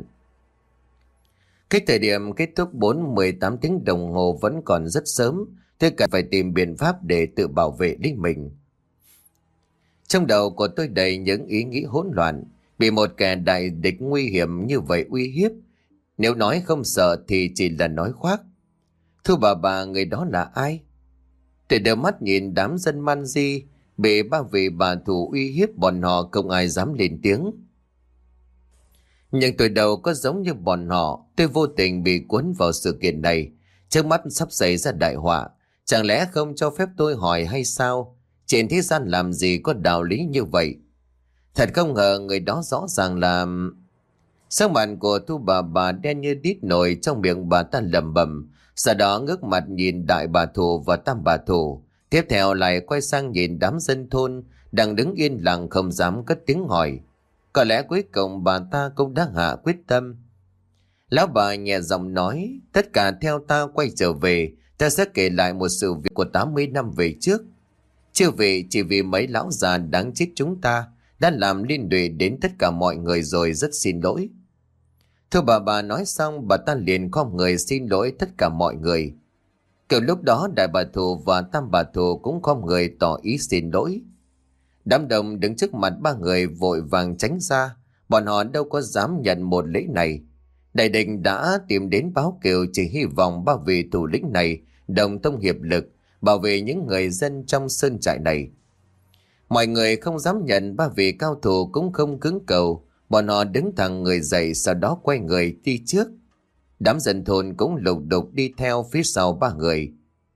Speaker 1: Cái thời điểm kết thúc bốn mươi tám tiếng đồng hồ vẫn còn rất sớm. Tôi cần phải tìm biện pháp để tự bảo vệ lấy mình. Trong đầu của tôi đầy những ý nghĩ hỗn loạn. Bị một kẻ đại địch nguy hiểm như vậy uy hiếp, nếu nói không sợ thì chỉ là nói khoác. Thưa bà bà, người đó là ai? Tôi đưa mắt nhìn đám dân man di, bị ba vị bà thủ uy hiếp, bọn họ không ai dám lên tiếng. Nhưng tôi đâu có giống như bọn họ. Tôi vô tình bị cuốn vào sự kiện này. Trước mắt sắp xảy ra đại họa. Chẳng lẽ không cho phép tôi hỏi hay sao? Trên thế gian làm gì có đạo lý như vậy? Thật không ngờ người đó rõ ràng là... Sắc mặt của Thu bà bà đen như đít nồi, trong miệng bà ta lẩm bẩm. Sau đó ngước mặt nhìn đại bà thủ và tam bà thủ. Tiếp theo lại quay sang nhìn đám dân thôn đang đứng yên lặng không dám cất tiếng hỏi. Có lẽ cuối cùng bà ta cũng đã hạ quyết tâm. Lão bà nhẹ giọng nói, tất cả theo ta quay trở về, ta sẽ kể lại một sự việc của tám mươi năm về trước. Chưa vì chỉ vì mấy lão già đáng chết chúng ta đã làm liên lụy đến tất cả mọi người rồi, rất xin lỗi. Thưa bà bà nói xong, bà ta liền khom người xin lỗi tất cả mọi người. Kiểu lúc đó đại bà thủ và tam bà thủ cũng khom người tỏ ý xin lỗi. Đám đông đứng trước mặt ba người vội vàng tránh ra, bọn họ đâu có dám nhận một lễ này. Đại địch đã tìm đến báo kiều, chỉ hy vọng ba vị thủ lĩnh này đồng tâm hiệp lực bảo vệ những người dân trong sơn trại này. Mọi người không dám nhận ba vị cao thủ cũng không cứng cầu, bọn họ đứng thẳng người dậy, sau đó quay người đi trước. Đám dân thôn cũng lục đục đi theo phía sau ba người.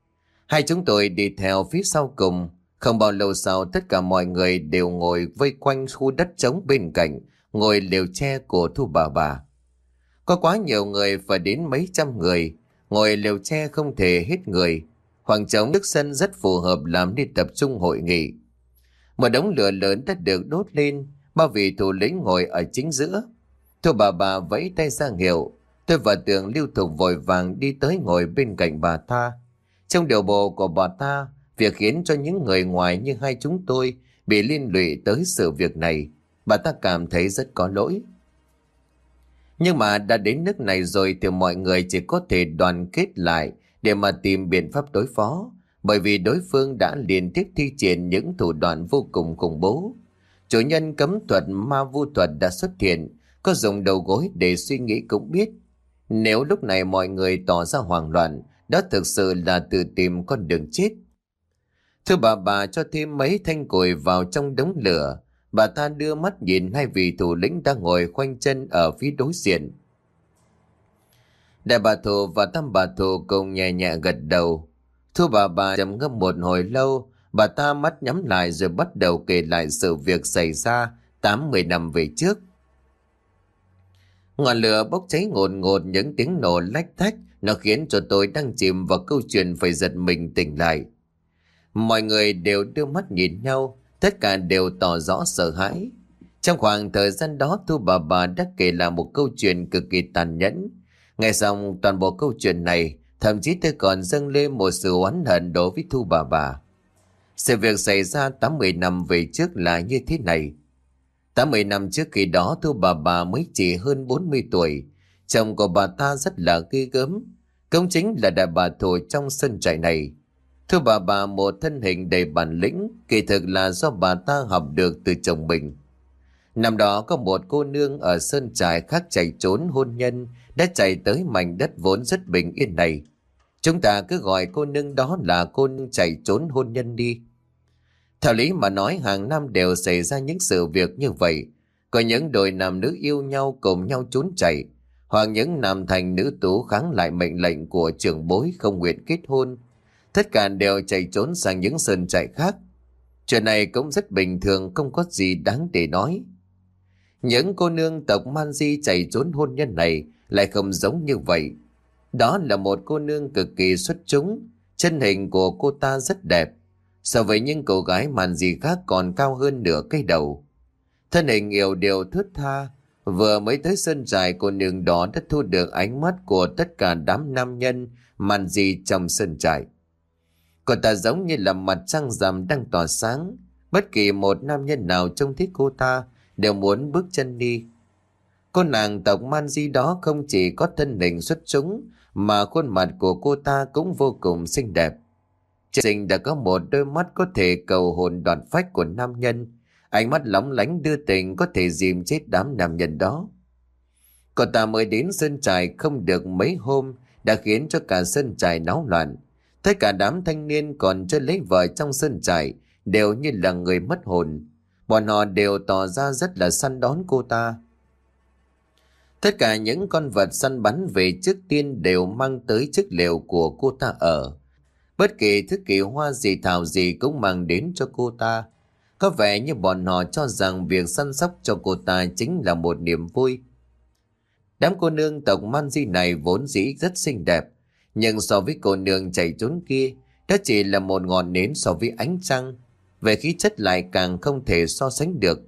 Speaker 1: Hai chúng tôi đi theo phía sau cùng. Không bao lâu sau, tất cả mọi người đều ngồi vây quanh khu đất trống bên cạnh, ngồi lều tre của Thu bà bà. Có quá nhiều người, phải đến mấy trăm người, ngồi lều tre không thể hết người. Khoảng trống nước sân rất phù hợp làm đi tập trung hội nghị. Một đống lửa lớn đã được đốt lên, ba vị thủ lĩnh ngồi ở chính giữa. Thu bà bà vẫy tay ra hiệu. Tôi và Tường Lưu Thục vội vàng đi tới ngồi bên cạnh bà ta. Trong điều bộ của bà ta, việc khiến cho những người ngoài như hai chúng tôi bị liên lụy tới sự việc này, bà ta cảm thấy rất có lỗi. Nhưng mà đã đến nước này rồi thì mọi người chỉ có thể đoàn kết lại để mà tìm biện pháp đối phó, bởi vì đối phương đã liên tiếp thi triển những thủ đoạn vô cùng khủng bố. Chủ nhân cấm thuật ma vu thuật đã xuất hiện, có dùng đầu gối để suy nghĩ cũng biết. Nếu lúc này mọi người tỏ ra hoảng loạn, đó thực sự là tự tìm con đường chết. Thưa bà bà cho thêm mấy thanh củi vào trong đống lửa. Bà ta đưa mắt nhìn hai vị thủ lĩnh đang ngồi khoanh chân ở phía đối diện. Đại bà thủ và tam bà thủ cùng nhẹ nhẹ gật đầu. Thưa bà bà trầm ngâm một hồi lâu, bà ta mắt nhắm lại rồi bắt đầu kể lại sự việc xảy ra tám mươi năm về trước. Ngọn lửa bốc cháy ngồn ngột, những tiếng nổ lách thách, nó khiến cho tôi đang chìm vào câu chuyện phải giật mình tỉnh lại. Mọi người đều đưa mắt nhìn nhau, tất cả đều tỏ rõ sợ hãi. Trong khoảng thời gian đó, Thu bà bà đã kể lại một câu chuyện cực kỳ tàn nhẫn. Nghe xong toàn bộ câu chuyện này, thậm chí tôi còn dâng lên một sự oán hận đối với Thu bà bà. Sự việc xảy ra tám mươi năm về trước là như thế này. tám mươi năm trước, khi đó Thu bà bà mới chỉ hơn bốn mươi tuổi. Chồng của bà ta rất là ghê gớm, cũng chính là đại bà thủ trong sân trại này. Thu bà bà một thân hình đầy bản lĩnh, kỳ thực là do bà ta học được từ chồng mình. Năm đó có một cô nương ở sơn trại khác chạy trốn hôn nhân đã chạy tới mảnh đất vốn rất bình yên này. Chúng ta cứ gọi cô nương đó là cô nương chạy trốn hôn nhân đi. Theo lý mà nói hàng năm đều xảy ra những sự việc như vậy. Có những đôi nam nữ yêu nhau cùng nhau trốn chạy, hoặc những nam thành nữ tú kháng lại mệnh lệnh của trưởng bối không nguyện kết hôn. Tất cả đều chạy trốn sang những sơn trại khác. Chuyện này cũng rất bình thường, không có gì đáng để nói. Những cô nương tộc Man Di chạy trốn hôn nhân này lại không giống như vậy. Đó là một cô nương cực kỳ xuất chúng, chân hình của cô ta rất đẹp. So với những cô gái Man Di khác còn cao hơn nửa cây đầu. Thân hình yêu điệu thướt tha, vừa mới tới sơn trại cô nương đó đã thu được ánh mắt của tất cả đám nam nhân Man Di trong sơn trại. Cô ta giống như là mặt trăng rằm đang tỏa sáng. Bất kỳ một nam nhân nào trông thấy cô ta đều muốn bước chân đi. Cô nàng tộc Man Di đó không chỉ có thân hình xuất chúng, mà khuôn mặt của cô ta cũng vô cùng xinh đẹp. Trên sinh đã có một đôi mắt có thể cầu hồn đoạt phách của nam nhân, ánh mắt lóng lánh đưa tình có thể dìm chết đám nam nhân đó. Cô ta mới đến sơn trại không được mấy hôm đã khiến cho cả sơn trại náo loạn. Tất cả đám thanh niên còn chưa lấy vợ trong sơn trại đều như là người mất hồn. Bọn họ đều tỏ ra rất là săn đón cô ta. Tất cả những con vật săn bắn về trước tiên đều mang tới chiếc lều của cô ta ở. Bất kỳ thứ kỳ hoa gì thảo gì cũng mang đến cho cô ta. Có vẻ như bọn họ cho rằng việc săn sóc cho cô ta chính là một niềm vui. Đám cô nương tộc Man Di này vốn dĩ rất xinh đẹp, nhưng so với cô nương chạy trốn kia, đó chỉ là một ngọn nến so với ánh trăng. Về khí chất lại càng không thể so sánh được.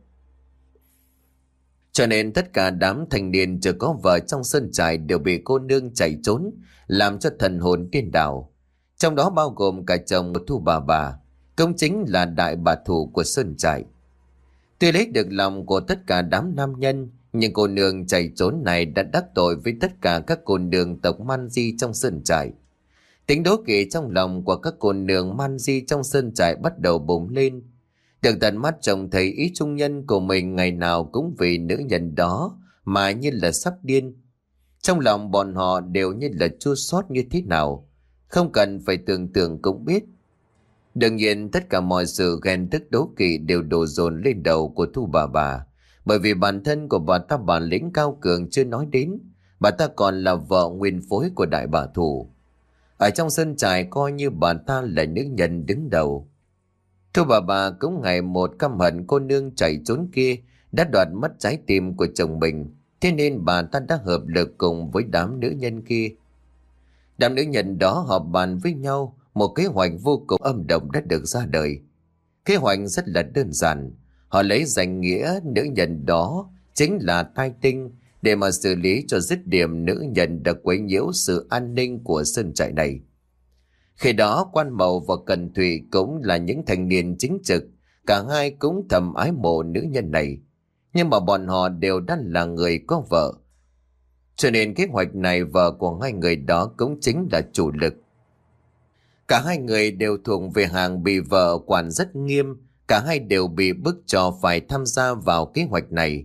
Speaker 1: Cho nên tất cả đám thanh niên chưa có vợ trong sơn trại đều bị cô nương chạy trốn làm cho thần hồn điên đảo. Trong đó bao gồm cả chồng của Thu bà bà, công chính là đại bà thủ của sơn trại. Tuy lấy được lòng của tất cả đám nam nhân, nhưng cô nương chạy trốn này đã đắc tội với tất cả các cô nương tộc Man Di trong sơn trại. Tính đố kỵ trong lòng của các cô nương Man Di trong sơn trại bắt đầu bùng lên. Được tận mắt trông thấy ý trung nhân của mình ngày nào cũng vì nữ nhân đó mà như là sắp điên. Trong lòng bọn họ đều như là chua xót như thế nào, không cần phải tưởng tượng cũng biết. Đương nhiên tất cả mọi sự ghen tức đố kỵ đều đổ dồn lên đầu của Thu bà bà, bởi vì bản thân của bà ta bản lĩnh cao cường chưa nói đến, bà ta còn là vợ nguyên phối của đại bà thủ. Ở trong sân trại coi như bà ta là nữ nhân đứng đầu. Thu bà bà cũng ngày một căm hận cô nương chạy trốn kia đã đoạt mất trái tim của chồng mình, thế nên bà ta đã hợp lực cùng với đám nữ nhân kia. Đám nữ nhân đó họp bàn với nhau, một kế hoạch vô cùng âm độc đã được ra đời. Kế hoạch rất là đơn giản, họ lấy danh nghĩa nữ nhân đó chính là Tai Tinh để mà xử lý cho dứt điểm nữ nhân đã quấy nhiễu sự an ninh của sơn trại này. Khi đó Quan Mậu và Cần Thủy cũng là những thanh niên chính trực, cả hai cũng thầm ái mộ nữ nhân này, nhưng mà bọn họ đều đã là người có vợ. Cho nên kế hoạch này vợ của hai người đó cũng chính là chủ lực. Cả hai người đều thuộc về hàng bị vợ quản rất nghiêm, cả hai đều bị bức cho phải tham gia vào kế hoạch này.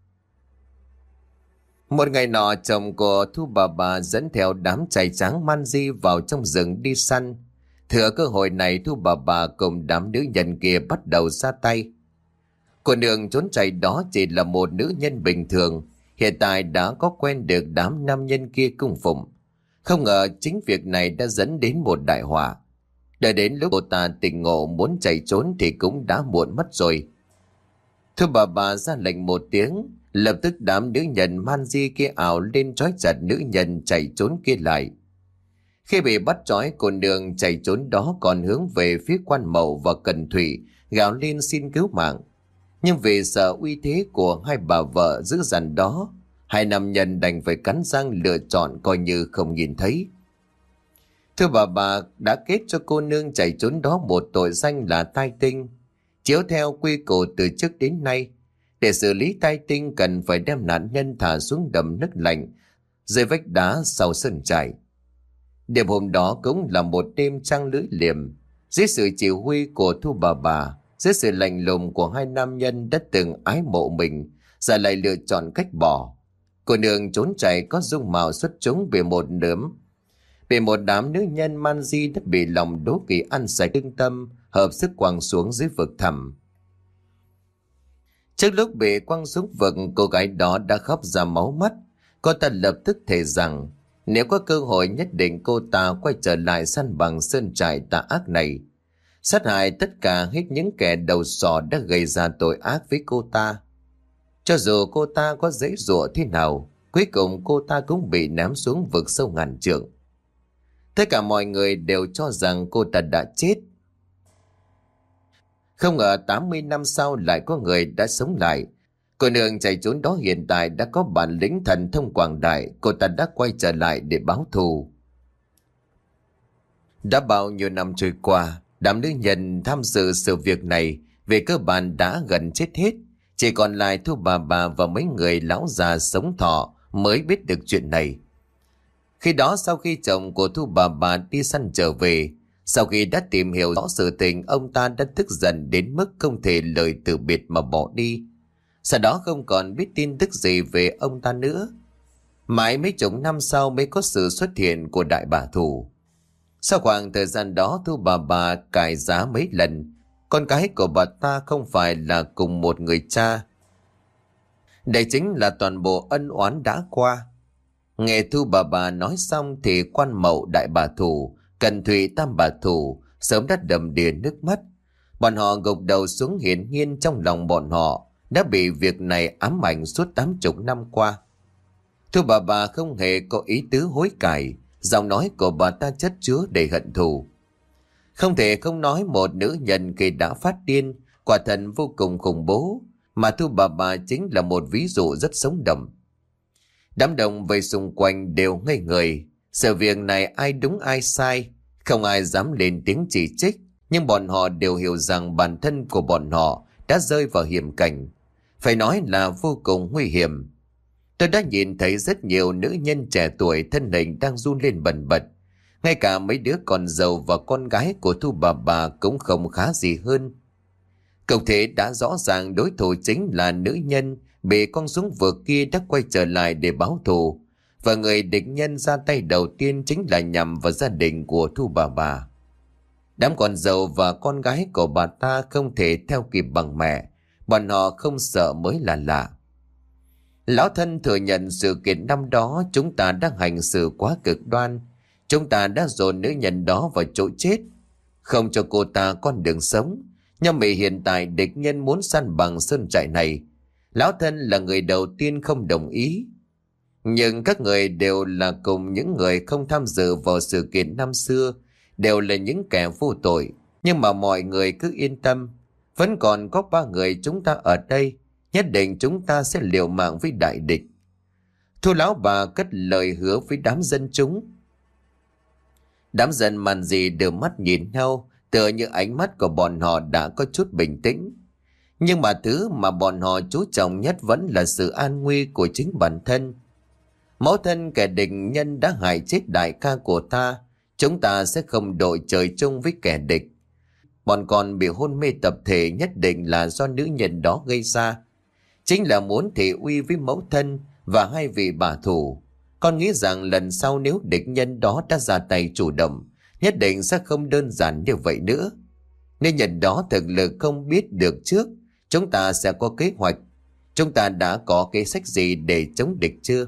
Speaker 1: Một ngày nọ chồng của Thu bà bà dẫn theo đám trai tráng Man Di vào trong rừng đi săn. Thừa cơ hội này Thu bà bà cùng đám nữ nhân kia bắt đầu ra tay. Cô nương trốn chạy đó chỉ là một nữ nhân bình thường, hiện tại đã có quen được đám nam nhân kia cung phụng. Không ngờ chính việc này đã dẫn đến một đại họa. Đợi đến lúc cô ta tỉnh ngộ muốn chạy trốn thì cũng đã muộn mất rồi. Thu bà bà ra lệnh một tiếng, lập tức đám nữ nhân Man Di kia ảo lên trói chặt nữ nhân chạy trốn kia lại. Khi bị bắt trói, cô nương chạy trốn đó còn hướng về phía Quan Mậu và Cần Thủy gào lên xin cứu mạng. Nhưng vì sợ uy thế của hai bà vợ dữ dằn đó, hai nam nhân đành phải cắn răng lựa chọn coi như không nhìn thấy. Thưa bà bà đã kết cho cô nương chạy trốn đó một tội danh là Tai Tinh. Chiếu theo quy củ từ trước đến nay, để xử lý Tai Tinh cần phải đem nạn nhân thả xuống đầm nước lạnh dưới vách đá sau sân trại. Đêm hôm đó cũng là một đêm trăng lưỡi liềm. Dưới sự chỉ huy của Thu bà bà, Dưới sự lạnh lùng của hai nam nhân đã từng ái mộ mình, giờ lại lựa chọn cách bỏ. Cô nương trốn chạy có dung mạo xuất chúng bị một nớm bị một đám nữ nhân man di đã bị lòng đố kỵ ăn sạch lương tâm, hợp sức quăng xuống dưới vực thẳm. Trước lúc bị quăng xuống vực, cô gái đó đã khóc ra máu mắt. Cô ta lập tức thề rằng nếu có cơ hội nhất định cô ta quay trở lại săn bằng sơn trại tà ác này, sát hại tất cả hết những kẻ đầu sỏ đã gây ra tội ác với cô ta. Cho dù cô ta có giãy giụa thế nào, cuối cùng cô ta cũng bị ném xuống vực sâu ngàn trượng. Tất cả mọi người đều cho rằng cô ta đã chết. Không ngờ tám mươi năm sau lại có người đã sống lại. Cô nương chạy trốn đó hiện tại đã có bản lĩnh thần thông quảng đại, cô ta đã quay trở lại để báo thù. Đã bao nhiêu năm trôi qua, đám nữ nhân tham dự sự việc này về cơ bản đã gần chết hết. Chỉ còn lại Thu bà bà và mấy người lão già sống thọ mới biết được chuyện này. Khi đó sau khi chồng của Thu bà bà đi săn trở về, sau khi đã tìm hiểu rõ sự tình, ông ta đã tức giận đến mức không thể lời từ biệt mà bỏ đi. Sau đó không còn biết tin tức gì về ông ta nữa. Mãi mấy chục năm sau mới có sự xuất hiện của đại bà Thủ. Sau khoảng thời gian đó, Thu bà bà cải giá mấy lần. Con cái của bà ta không phải là cùng một người cha. Đây chính là toàn bộ ân oán đã qua. Nghe Thu bà bà nói xong thì Quan Mậu đại bà Thủ, Cần Thụy tam bà Thủ sớm đã đầm đìa nước mắt. Bọn họ gục đầu xuống, hiển nhiên trong lòng bọn họ đã bị việc này ám ảnh suốt tám chục năm qua. Thu bà bà không hề có ý tứ hối cải, giọng nói của bà ta chất chứa đầy hận thù. Không thể không nói một nữ nhân khi đã phát điên quả thật vô cùng khủng bố, mà Thu bà bà chính là một ví dụ rất sống động. Đám đông vây xung quanh đều ngây người. Sự việc này ai đúng ai sai, không ai dám lên tiếng chỉ trích, nhưng bọn họ đều hiểu rằng bản thân của bọn họ đã rơi vào hiểm cảnh, phải nói là vô cùng nguy hiểm. Tôi đã nhìn thấy rất nhiều nữ nhân trẻ tuổi thân hình đang run lên bần bật. Ngay cả mấy đứa con dâu và con gái của Thu bà bà cũng không khá gì hơn. Cậu thể đã rõ ràng đối thủ chính là nữ nhân bị con xuống vực kia đã quay trở lại để báo thù, và người địch nhân ra tay đầu tiên chính là nhằm vào gia đình của Thu bà bà. Đám con dâu và con gái của bà ta không thể theo kịp bằng mẹ, bọn họ không sợ mới là lạ. Lão thân thừa nhận sự kiện năm đó chúng ta đang hành xử quá cực đoan. Chúng ta đã dồn nữ nhân đó vào chỗ chết, không cho cô ta con đường sống. Nhưng mà hiện tại địch nhân muốn săn bằng sơn trại này, lão thân là người đầu tiên không đồng ý. Nhưng các người đều là cùng những người không tham dự vào sự kiện năm xưa, đều là những kẻ vô tội. Nhưng mà mọi người cứ yên tâm, vẫn còn có ba người chúng ta ở đây, nhất định chúng ta sẽ liều mạng với đại địch. Thu lão bà cất lời hứa với đám dân chúng. Đám dân màn gì đưa mắt nhìn nhau, tựa như ánh mắt của bọn họ đã có chút bình tĩnh. Nhưng mà thứ mà bọn họ chú trọng nhất vẫn là sự an nguy của chính bản thân. Mẫu thân kẻ địch nhân đã hại chết đại ca của ta, chúng ta sẽ không đội trời chung với kẻ địch. Bọn con bị hôn mê tập thể nhất định là do nữ nhân đó gây ra. Chính là muốn thị uy với mẫu thân và hai vị bà thủ. Con nghĩ rằng lần sau nếu địch nhân đó đã ra tay chủ động, nhất định sẽ không đơn giản như vậy nữa. Nên nhân đó thực lực không biết được trước, chúng ta sẽ có kế hoạch. Chúng ta đã có kế sách gì để chống địch chưa?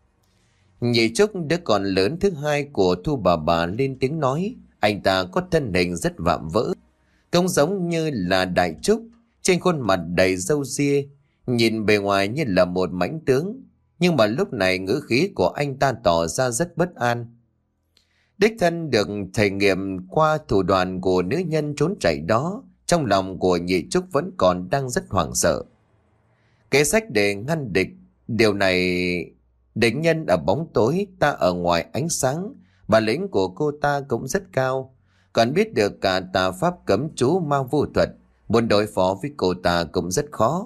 Speaker 1: Nhị Trúc, đứa con lớn thứ hai của Thu bà bà, lên tiếng nói. Anh ta có thân hình rất vạm vỡ, không giống như là Đại Trúc, trên khuôn mặt đầy râu ria, nhìn bề ngoài như là một mãnh tướng. Nhưng mà lúc này ngữ khí của anh ta tỏ ra rất bất an. Đích thân được trải nghiệm qua thủ đoạn của nữ nhân trốn chạy đó, trong lòng của Nhị Trúc vẫn còn đang rất hoảng sợ. Kế sách để ngăn địch, điều này địch nhân ở bóng tối, ta ở ngoài ánh sáng. Bản lĩnh của cô ta cũng rất cao, còn biết được cả tà pháp cấm chú ma vô thuật, muốn đối phó với cô ta cũng rất khó.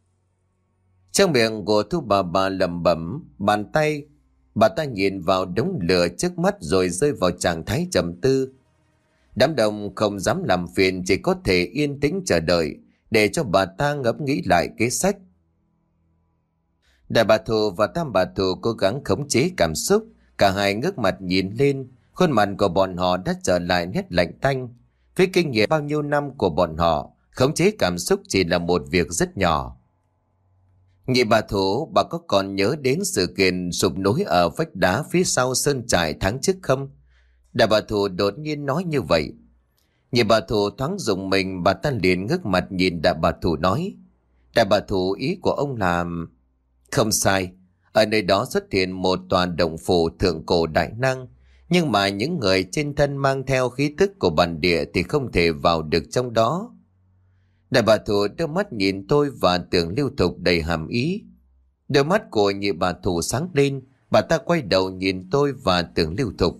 Speaker 1: Trong miệng của Thu bà bà lẩm bẩm, bàn tay bà ta nhìn vào đống lửa trước mắt rồi rơi vào trạng thái trầm tư. Đám đông không dám làm phiền, chỉ có thể yên tĩnh chờ đợi để cho bà ta ngẫm nghĩ lại kế sách. Đại bà Thù và Tam bà Thù cố gắng khống chế cảm xúc. Cả hai ngước mặt nhìn lên, khuôn mặt của bọn họ đã trở lại nét lạnh tanh. Với kinh nghiệm bao nhiêu năm của bọn họ, khống chế cảm xúc chỉ là một việc rất nhỏ. Nhị bà Thù, bà có còn nhớ đến sự kiện sụp núi ở vách đá phía sau sơn trại tháng trước không? Đại bà Thù đột nhiên nói như vậy. Nhị bà Thù thoáng rùng mình, bà ta liền ngước mặt nhìn đại bà Thù nói: Đại bà Thù, ý của ông là... Không sai, ở nơi đó xuất hiện một tòa động phủ thượng cổ đại năng, nhưng mà những người trên thân mang theo khí tức của bản địa thì không thể vào được trong đó. Đại bà Thù đưa mắt nhìn tôi và Tưởng Lưu Thục đầy hàm ý. Đôi mắt của nhị bà Thù sáng lên, bà ta quay đầu nhìn tôi và Tưởng Lưu Thục.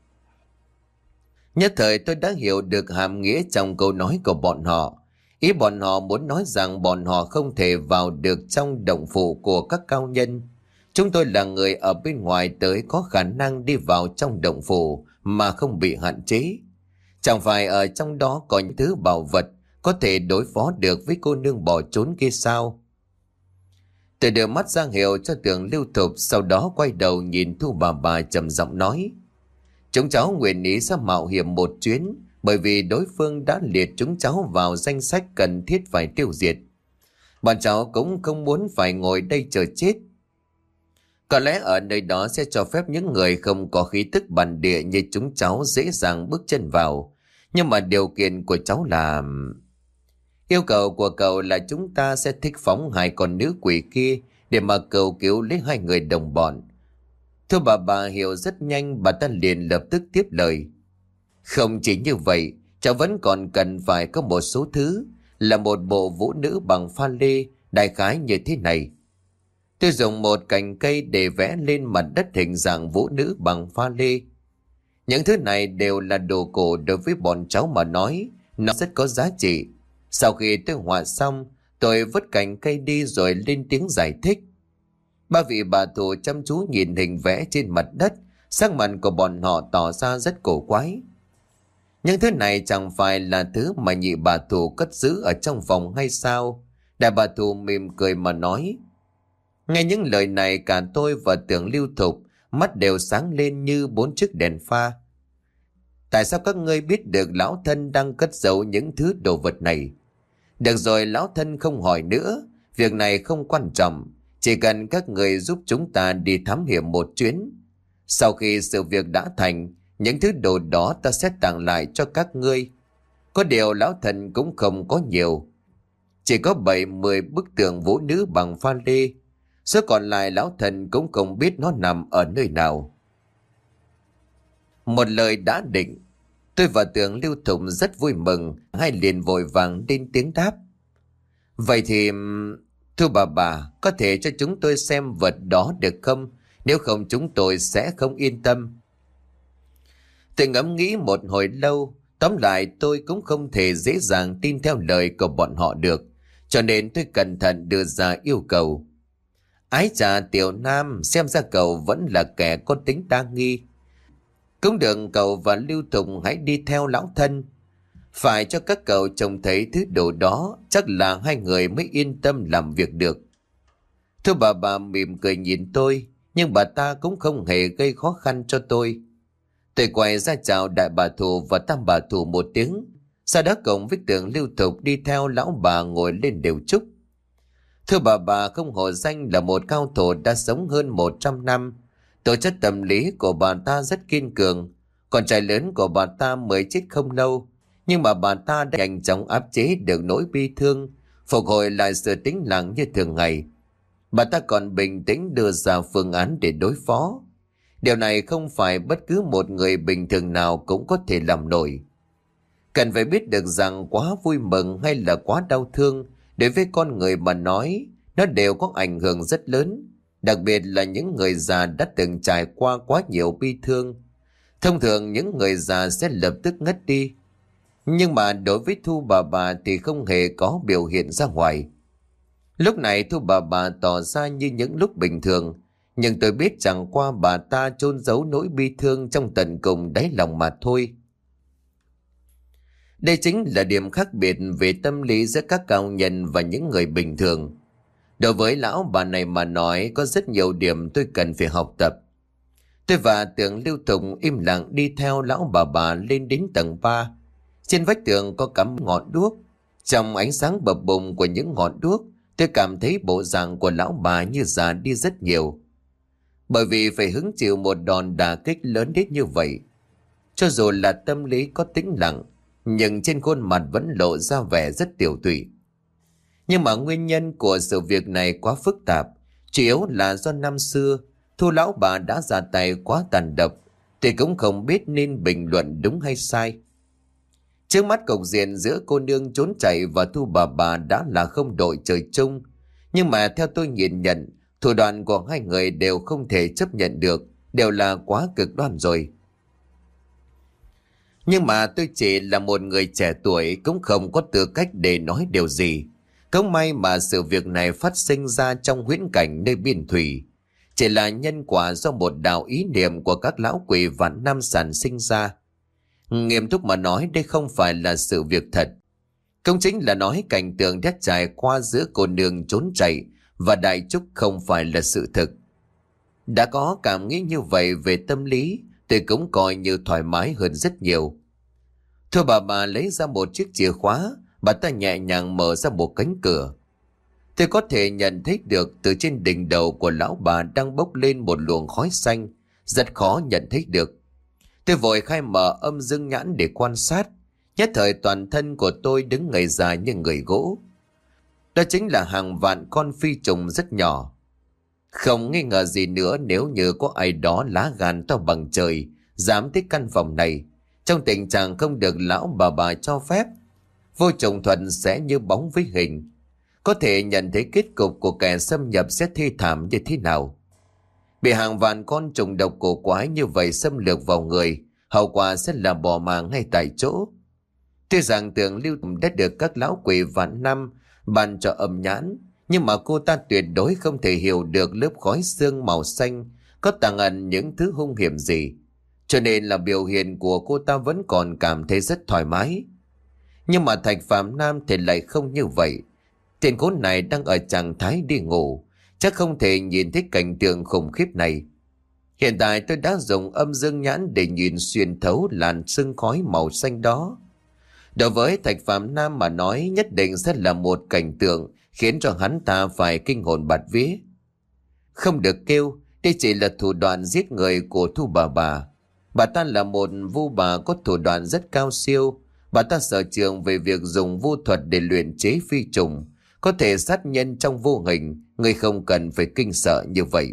Speaker 1: Nhất thời tôi đã hiểu được hàm nghĩa trong câu nói của bọn họ. Ý bọn họ muốn nói rằng bọn họ không thể vào được trong động phủ của các cao nhân. Chúng tôi là người ở bên ngoài tới có khả năng đi vào trong động phủ mà không bị hạn chế. Chẳng phải ở trong đó có những thứ bảo vật có thể đối phó được với cô nương bỏ trốn kia sao? Tôi đưa mắt ra hiệu cho Tưởng Lưu Thục, sau đó quay đầu nhìn Thu bà bà trầm giọng nói: Chúng cháu nguyện ý ra mạo hiểm một chuyến, bởi vì đối phương đã liệt chúng cháu vào danh sách cần thiết phải tiêu diệt. Bọn cháu cũng không muốn phải ngồi đây chờ chết. Có lẽ ở nơi đó sẽ cho phép những người không có khí tức bản địa như chúng cháu dễ dàng bước chân vào. Nhưng mà điều kiện của cháu là... Yêu cầu của cậu là chúng ta sẽ thích phóng hai con nữ quỷ kia để mà cầu cứu lấy hai người đồng bọn. Thưa bà bà hiểu rất nhanh, bà ta liền lập tức tiếp lời: Không chỉ như vậy, cháu vẫn còn cần phải có một số thứ, là một bộ vũ nữ bằng pha lê, đại khái như thế này. Tôi dùng một cành cây để vẽ lên mặt đất hình dạng vũ nữ bằng pha lê. Những thứ này đều là đồ cổ đối với bọn cháu mà nói, nó rất có giá trị. Sau khi tôi họa xong, tôi vứt cành cây đi rồi lên tiếng giải thích. Ba vị bà Thù chăm chú nhìn hình vẽ trên mặt đất, sắc mặt của bọn họ tỏ ra rất cổ quái. Những thứ này chẳng phải là thứ mà nhị bà Thù cất giữ ở trong phòng hay sao? Đại bà Thù mỉm cười mà nói. Nghe những lời này, cả tôi và Tưởng Lưu Thục mắt đều sáng lên như bốn chiếc đèn pha. Tại sao các ngươi biết được lão thân đang cất giấu những thứ đồ vật này? Được rồi, lão thân không hỏi nữa, việc này không quan trọng, chỉ cần các người giúp chúng ta đi thám hiểm một chuyến. Sau khi sự việc đã thành, những thứ đồ đó ta sẽ tặng lại cho các ngươi. Có điều lão thần cũng không có nhiều, chỉ có bảy mười bức tượng vũ nữ bằng pha lê. Số còn lại lão thần cũng không biết nó nằm ở nơi nào. Một lời đã định, tôi và Tưởng Lưu Thục rất vui mừng, hai liền vội vàng lên tiếng đáp. Vậy thì... Thưa bà bà, có thể cho chúng tôi xem vật đó được không? Nếu không chúng tôi sẽ không yên tâm. Tôi ngẫm nghĩ một hồi lâu, tóm lại tôi cũng không thể dễ dàng tin theo lời của bọn họ được, cho nên tôi cẩn thận đưa ra yêu cầu. Ái chà Tiểu Nam, xem ra cậu vẫn là kẻ có tính đa nghi. Cũng được, cậu và Lưu Thục hãy đi theo lão thân. Phải cho các cậu trông thấy thứ đồ đó, chắc là hai người mới yên tâm làm việc được. Thưa bà bà mỉm cười nhìn tôi, nhưng bà ta cũng không hề gây khó khăn cho tôi. Tôi quay ra chào đại bà Thù và tam bà Thù một tiếng, sau đó cùng với Tưởng Lưu Thục đi theo lão bà ngồi lên đều trúc. Thưa bà bà, không hổ danh là một cao thủ đã sống hơn một trăm năm. Tố chất tâm lý của bà ta rất kiên cường. Con trai lớn của bà ta mới chết không lâu, nhưng mà bà ta đã nhanh chóng áp chế được nỗi bi thương, phục hồi lại sự tĩnh lặng như thường ngày. Bà ta còn bình tĩnh đưa ra phương án để đối phó. Điều này không phải bất cứ một người bình thường nào cũng có thể làm nổi. Cần phải biết được rằng quá vui mừng hay là quá đau thương, đối với con người mà nói, nó đều có ảnh hưởng rất lớn, đặc biệt là những người già đã từng trải qua quá nhiều bi thương. Thông thường những người già sẽ lập tức ngất đi, nhưng mà đối với Thu bà bà thì không hề có biểu hiện ra ngoài. Lúc này Thu bà bà tỏ ra như những lúc bình thường, nhưng tôi biết chẳng qua bà ta chôn giấu nỗi bi thương trong tận cùng đáy lòng mà thôi. Đây chính là điểm khác biệt về tâm lý giữa các cao nhân và những người bình thường. Đối với lão bà này mà nói, có rất nhiều điểm tôi cần phải học tập. Tôi và Tưởng Lưu Thục im lặng đi theo lão bà bà lên đến tầng ba. Trên vách tường có cắm ngọn đuốc. Trong ánh sáng bập bùng của những ngọn đuốc, tôi cảm thấy bộ dạng của lão bà như già đi rất nhiều. Bởi vì phải hứng chịu một đòn đả kích lớn đến như vậy. Cho dù là tâm lý có tĩnh lặng, nhưng trên khuôn mặt vẫn lộ ra vẻ rất tiểu tụy. Nhưng mà nguyên nhân của sự việc này quá phức tạp, chủ yếu là do năm xưa Thu lão bà đã ra tay quá tàn độc, thì cũng không biết nên bình luận đúng hay sai. Trước mắt cục diện giữa cô nương trốn chạy và Thu bà bà đã là không đội trời chung, nhưng mà theo tôi nhìn nhận, thủ đoạn của hai người đều không thể chấp nhận được, đều là quá cực đoan rồi. Nhưng mà tôi chỉ là một người trẻ tuổi, cũng không có tư cách để nói điều gì. Không may mà sự việc này phát sinh ra trong huyễn cảnh nơi biên thủy, chỉ là nhân quả do một đạo ý niệm của các lão quỷ vạn năm sản sinh ra. Nghiêm túc mà nói, đây không phải là sự việc thật. Không chính là nói cảnh tượng đã trải qua giữa cô nương trốn chạy và đại trúc không phải là sự thực. Đã có cảm nghĩ như vậy về tâm lý, tôi cũng coi như thoải mái hơn rất nhiều. Thôi bà bà lấy ra một chiếc chìa khóa, bà ta nhẹ nhàng mở ra một cánh cửa. Tôi có thể nhận thấy được từ trên đỉnh đầu của lão bà đang bốc lên một luồng khói xanh, rất khó nhận thấy được. Tôi vội khai mở âm dương nhãn để quan sát, nhất thời toàn thân của tôi đứng ngây ra như người gỗ. Đó chính là hàng vạn con phi trùng rất nhỏ. Không nghi ngờ gì nữa, nếu như có ai đó lá gan to bằng trời dám tới căn phòng này, trong tình trạng không được lão bà bà cho phép, vô trùng thuật sẽ như bóng với hình. Có thể nhận thấy kết cục của kẻ xâm nhập sẽ thê thảm như thế nào. Bị hàng vạn con trùng độc cổ quái như vậy xâm lược vào người, hậu quả sẽ là bỏ mạng ngay tại chỗ. Tuy rằng Tưởng Lưu đã được các lão quỷ vạn năm ban cho âm nhãn, nhưng mà cô ta tuyệt đối không thể hiểu được lớp khói xương màu xanh có tàng ẩn những thứ hung hiểm gì. Cho nên là biểu hiện của cô ta vẫn còn cảm thấy rất thoải mái. Nhưng mà Thạch Phạm Nam thì lại không như vậy. Tên khốn này đang ở trạng thái đi ngủ, chắc không thể nhìn thấy cảnh tượng khủng khiếp này. Hiện tại tôi đã dùng âm dương nhãn để nhìn xuyên thấu làn sương khói màu xanh đó. Đối với Thạch Phạm Nam mà nói, nhất định sẽ là một cảnh tượng khiến cho hắn ta phải kinh hồn bạt vía. Không được kêu, đây chỉ là thủ đoạn giết người của Thu bà bà. Bà ta là một vu bà có thủ đoạn rất cao siêu. Bà ta sở trường về việc dùng vu thuật để luyện chế phi trùng, có thể sát nhân trong vô hình, người không cần phải kinh sợ như vậy.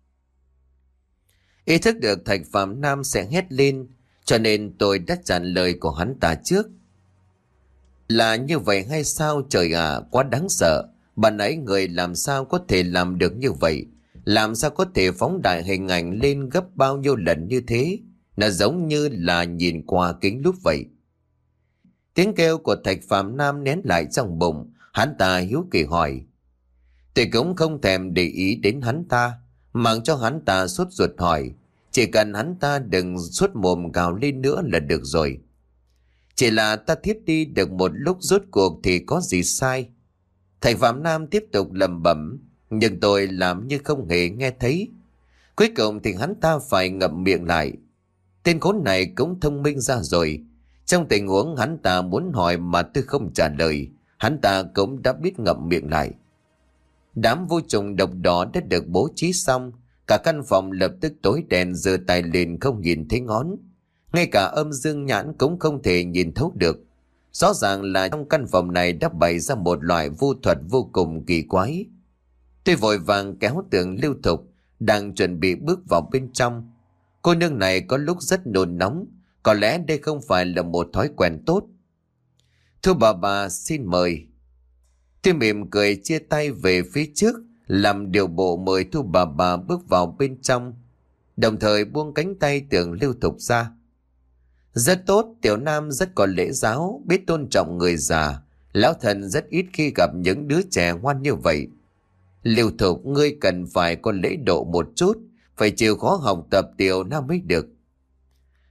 Speaker 1: Ý thức được Thạch Phạm Nam sẽ hét lên, cho nên tôi đã chặn lời của hắn ta trước. Là như vậy hay sao trời ạ, quá đáng sợ. Bà nãy người làm sao có thể làm được như vậy? Làm sao có thể phóng đại hình ảnh lên gấp bao nhiêu lần như thế? Nó giống như là nhìn qua kính lúp vậy. Tiếng kêu của Thạch Phạm Nam nén lại trong bụng, hắn ta hiếu kỳ hỏi. Tôi cũng không thèm để ý đến hắn ta, mặc cho hắn ta sốt ruột hỏi. Chỉ cần hắn ta đừng suốt mồm gào lên nữa là được rồi. Chỉ là ta thiếp đi được một lúc, rốt cuộc thì có gì sai? Thạch Phạm Nam tiếp tục lẩm bẩm, nhưng tôi làm như không hề nghe thấy. Cuối cùng thì hắn ta phải ngậm miệng lại. Tên khốn này cũng thông minh ra rồi. Trong tình huống hắn ta muốn hỏi mà tôi không trả lời, hắn ta cũng đã biết ngậm miệng lại. Đám vô trùng độc đỏ đã được bố trí xong, cả căn phòng lập tức tối đen, giơ tay lên không nhìn thấy ngón. Ngay cả âm dương nhãn cũng không thể nhìn thấu được. Rõ ràng là trong căn phòng này đã bày ra một loại vu thuật vô cùng kỳ quái. Tôi vội vàng kéo Tưởng Lưu Thục đang chuẩn bị bước vào bên trong. Cô nương này có lúc rất nôn nóng, có lẽ đây không phải là một thói quen tốt. Thưa bà bà, xin mời. Tôi mỉm cười chia tay về phía trước, làm điều bộ mời Thu bà bà bước vào bên trong, đồng thời buông cánh tay Tưởng Lưu Thục ra. Rất tốt, tiểu nam rất có lễ giáo, biết tôn trọng người già. Lão thần rất ít khi gặp những đứa trẻ ngoan như vậy. Lưu Thục, ngươi cần phải có lễ độ một chút, phải chịu khó học tập tiểu nam mới được.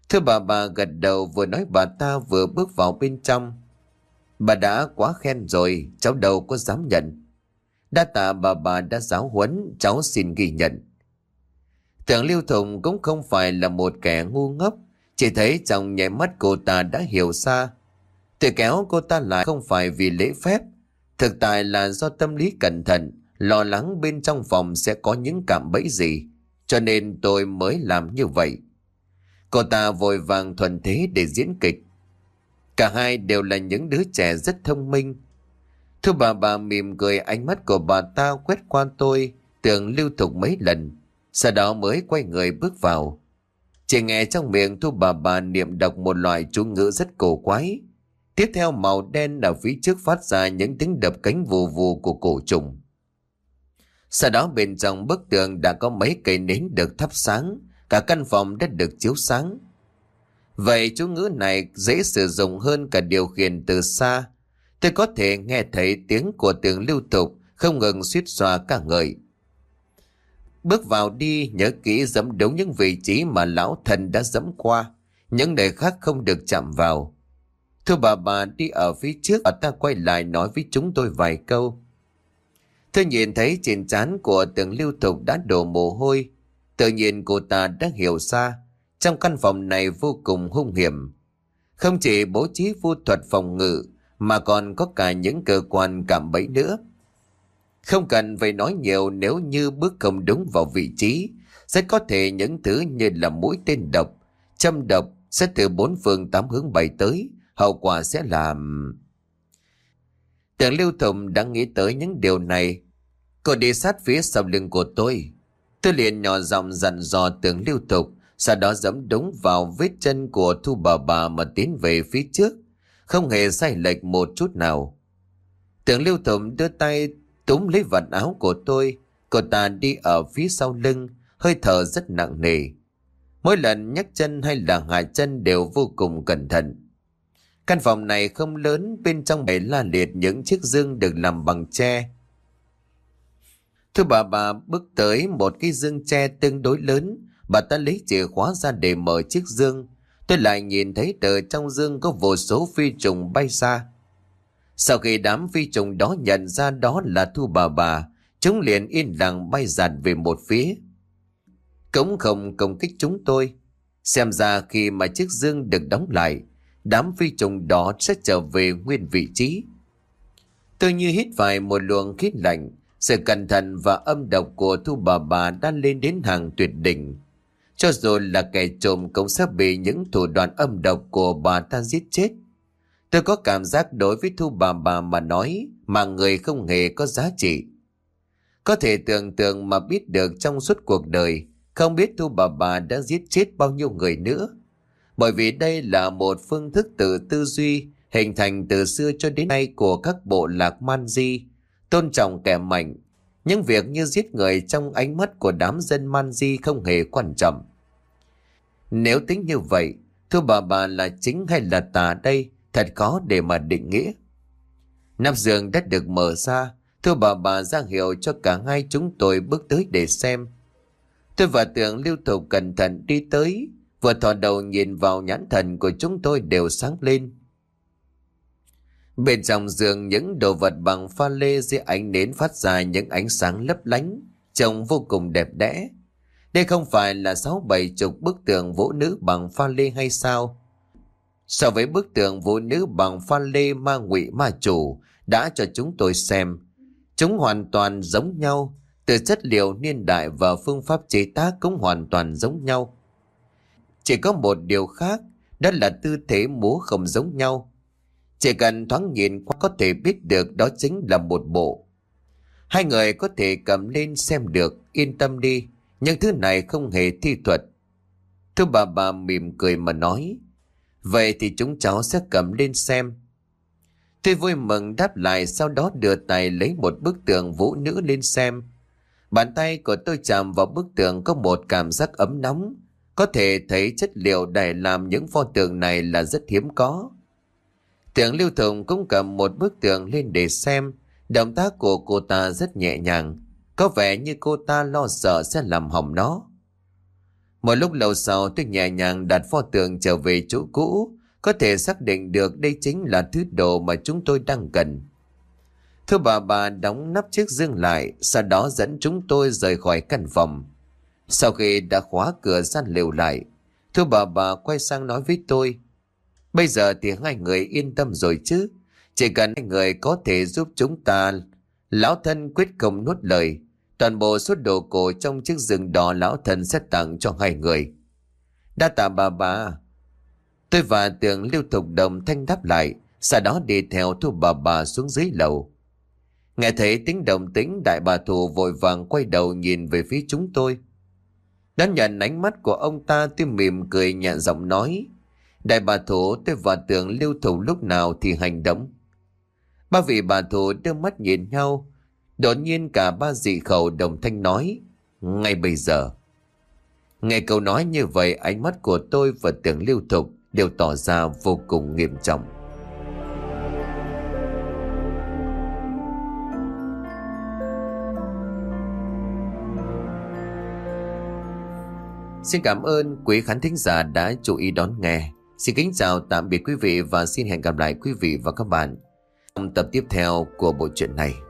Speaker 1: Thưa bà bà gật đầu, vừa nói bà ta vừa bước vào bên trong. Bà đã quá khen rồi, cháu đâu có dám nhận. Đa tạ bà bà đã giáo huấn, cháu xin ghi nhận. Tưởng Lưu Thục cũng không phải là một kẻ ngu ngốc, chỉ thấy trong nhảy mắt cô ta đã hiểu ra. Tôi kéo cô ta lại không phải vì lễ phép, thực tại là do tâm lý cẩn thận, lo lắng bên trong phòng sẽ có những cạm bẫy gì, cho nên tôi mới làm như vậy. Cô ta vội vàng thuần thế để diễn kịch. Cả hai đều là những đứa trẻ rất thông minh. Thưa bà bà mỉm cười, ánh mắt của bà ta quét qua tôi, Tưởng Lưu Thục mấy lần, sau đó mới quay người bước vào. Chỉ nghe trong miệng Thu bà bà niệm đọc một loại chú ngữ rất cổ quái. Tiếp theo màu đen ở phía trước phát ra những tiếng đập cánh vù vù của cổ trùng. Sau đó bên trong bức tường đã có mấy cây nến được thắp sáng, cả căn phòng đã được chiếu sáng. Vậy chú ngữ này dễ sử dụng hơn cả điều khiển từ xa. Tôi có thể nghe thấy tiếng của Tưởng Lưu Thục không ngừng suýt xoa ca ngợi. Bước vào đi, nhớ kỹ dẫm đúng những vị trí mà lão thần đã dẫm qua, những nơi khác không được chạm vào. Thưa bà bà đi ở phía trước, bà ta quay lại nói với chúng tôi vài câu. Tôi nhìn thấy trên trán của Tưởng Lưu Thục đã đổ mồ hôi. Tự nhiên cô ta đã hiểu ra, trong căn phòng này vô cùng hung hiểm. Không chỉ bố trí vu thuật phòng ngự, mà còn có cả những cơ quan cạm bẫy nữa. Không cần phải nói nhiều, nếu như bước không đúng vào vị trí, rất có thể những thứ như là mũi tên độc, châm độc sẽ từ bốn phương tám hướng bay tới, hậu quả sẽ là... Tưởng Lưu Thục đã nghĩ tới những điều này. Cô đi sát phía sau lưng của tôi. Tôi liền nhỏ giọng dặn dò Tưởng Lưu Thục, sau đó giẫm đúng vào vết chân của Thu bà bà mà tiến về phía trước, không hề sai lệch một chút nào. Tưởng Lưu Thục đưa tay túm lấy vạt áo của tôi. Cô ta đi ở phía sau lưng, hơi thở rất nặng nề. Mỗi lần nhấc chân hay là hạ chân đều vô cùng cẩn thận. Căn phòng này không lớn, bên trong bày la liệt những chiếc giường được làm bằng tre. Thưa bà bà bước tới một cái giường tre tương đối lớn, bà ta lấy chìa khóa ra để mở chiếc giường. Tôi lại nhìn thấy từ trong giường có vô số phi trùng bay ra. Sau khi đám phi trùng đó nhận ra đó là Thu bà bà, chúng liền yên lặng bay dạt về một phía. Cũng không công kích chúng tôi. Xem ra khi mà chiếc giường được đóng lại, đám phi trùng đó sẽ trở về nguyên vị trí. Tôi như hít phải một luồng khí lạnh. Sự cẩn thận và âm độc của Thu bà bà đã lên đến hàng tuyệt đỉnh. Cho dù là kẻ trộm cũng sẽ bị những thủ đoạn âm độc của bà ta giết chết. Tôi có cảm giác đối với Thu bà bà mà nói, mà người không hề có giá trị. Có thể tưởng tượng mà biết được trong suốt cuộc đời, không biết Thu bà bà đã giết chết bao nhiêu người nữa. Bởi vì đây là một phương thức tự tư duy hình thành từ xưa cho đến nay của các bộ lạc man di, tôn trọng kẻ mạnh. Những việc như giết người trong ánh mắt của đám dân man di không hề quan trọng. Nếu tính như vậy, Thu bà bà là chính hay là tà đây, thật khó để mà định nghĩa. Nắp giường đã được mở ra, Thu bà bà ra hiệu cho cả hai chúng tôi bước tới để xem. Tôi và Tưởng Lưu Thục cẩn thận đi tới, vừa thò đầu nhìn vào nhãn thần của chúng tôi đều sáng lên. Bên trong giường những đồ vật bằng pha lê dưới ánh nến phát ra những ánh sáng lấp lánh, trông vô cùng đẹp đẽ. Đây không phải là sáu bảy chục bức tượng vũ nữ bằng pha lê hay sao? So với bức tượng vũ nữ bằng pha lê ma ngụy ma chủ đã cho chúng tôi xem, chúng hoàn toàn giống nhau, từ chất liệu niên đại và phương pháp chế tác cũng hoàn toàn giống nhau. Chỉ có một điều khác, đó là tư thế múa không giống nhau. Chỉ cần thoáng nhìn qua có thể biết được đó chính là một bộ. Hai người có thể cầm lên xem được, yên tâm đi, những thứ này không hề thi thuật. Thưa bà bà mỉm cười mà nói, vậy thì chúng cháu sẽ cầm lên xem. Tôi vui mừng đáp lại, sau đó đưa tay lấy một bức tượng vũ nữ lên xem. Bàn tay của tôi chạm vào bức tượng có một cảm giác ấm nóng. Có thể thấy chất liệu để làm những pho tượng này là rất hiếm có. Tưởng Lưu Thục cũng cầm một bức tượng lên để xem. Động tác của cô ta rất nhẹ nhàng, có vẻ như cô ta lo sợ sẽ làm hỏng nó. Một lúc lâu sau tôi nhẹ nhàng đặt pho tượng trở về chỗ cũ, có thể xác định được đây chính là thứ đồ mà chúng tôi đang cần. Thưa bà bà đóng nắp chiếc dương lại, sau đó dẫn chúng tôi rời khỏi căn phòng. Sau khi đã khóa cửa gian lều lại, thưa bà bà quay sang nói với tôi: bây giờ thì hai người yên tâm rồi chứ? Chỉ cần hai người có thể giúp chúng ta, lão thân quyết không nuốt lời. Toàn bộ số đồ cổ trong chiếc giường đỏ lão thân sẽ tặng cho hai người. Đa tạ bà bà. Tôi và Tường Lưu Thục đồng thanh đáp lại, sau đó đi theo thu bà bà xuống dưới lầu. Nghe thấy tiếng động tĩnh, đại bà Thù vội vàng quay đầu nhìn về phía chúng tôi. Đón nhận ánh mắt của ông ta, tôi mỉm cười nhẹ giọng nói: đại bà Thù, tôi và Tường Lưu Thục lúc nào thì hành động. Ba vị bà Thù đưa mắt nhìn nhau. Đột nhiên cả ba dị khẩu đồng thanh nói: ngay bây giờ. Nghe câu nói như vậy, ánh mắt của tôi và Tường Lưu Thục đều tỏ ra vô cùng nghiêm trọng. Xin cảm ơn quý khán thính giả đã chú ý đón nghe. Xin kính chào tạm biệt quý vị và xin hẹn gặp lại quý vị và các bạn trong tập tiếp theo của bộ truyện này.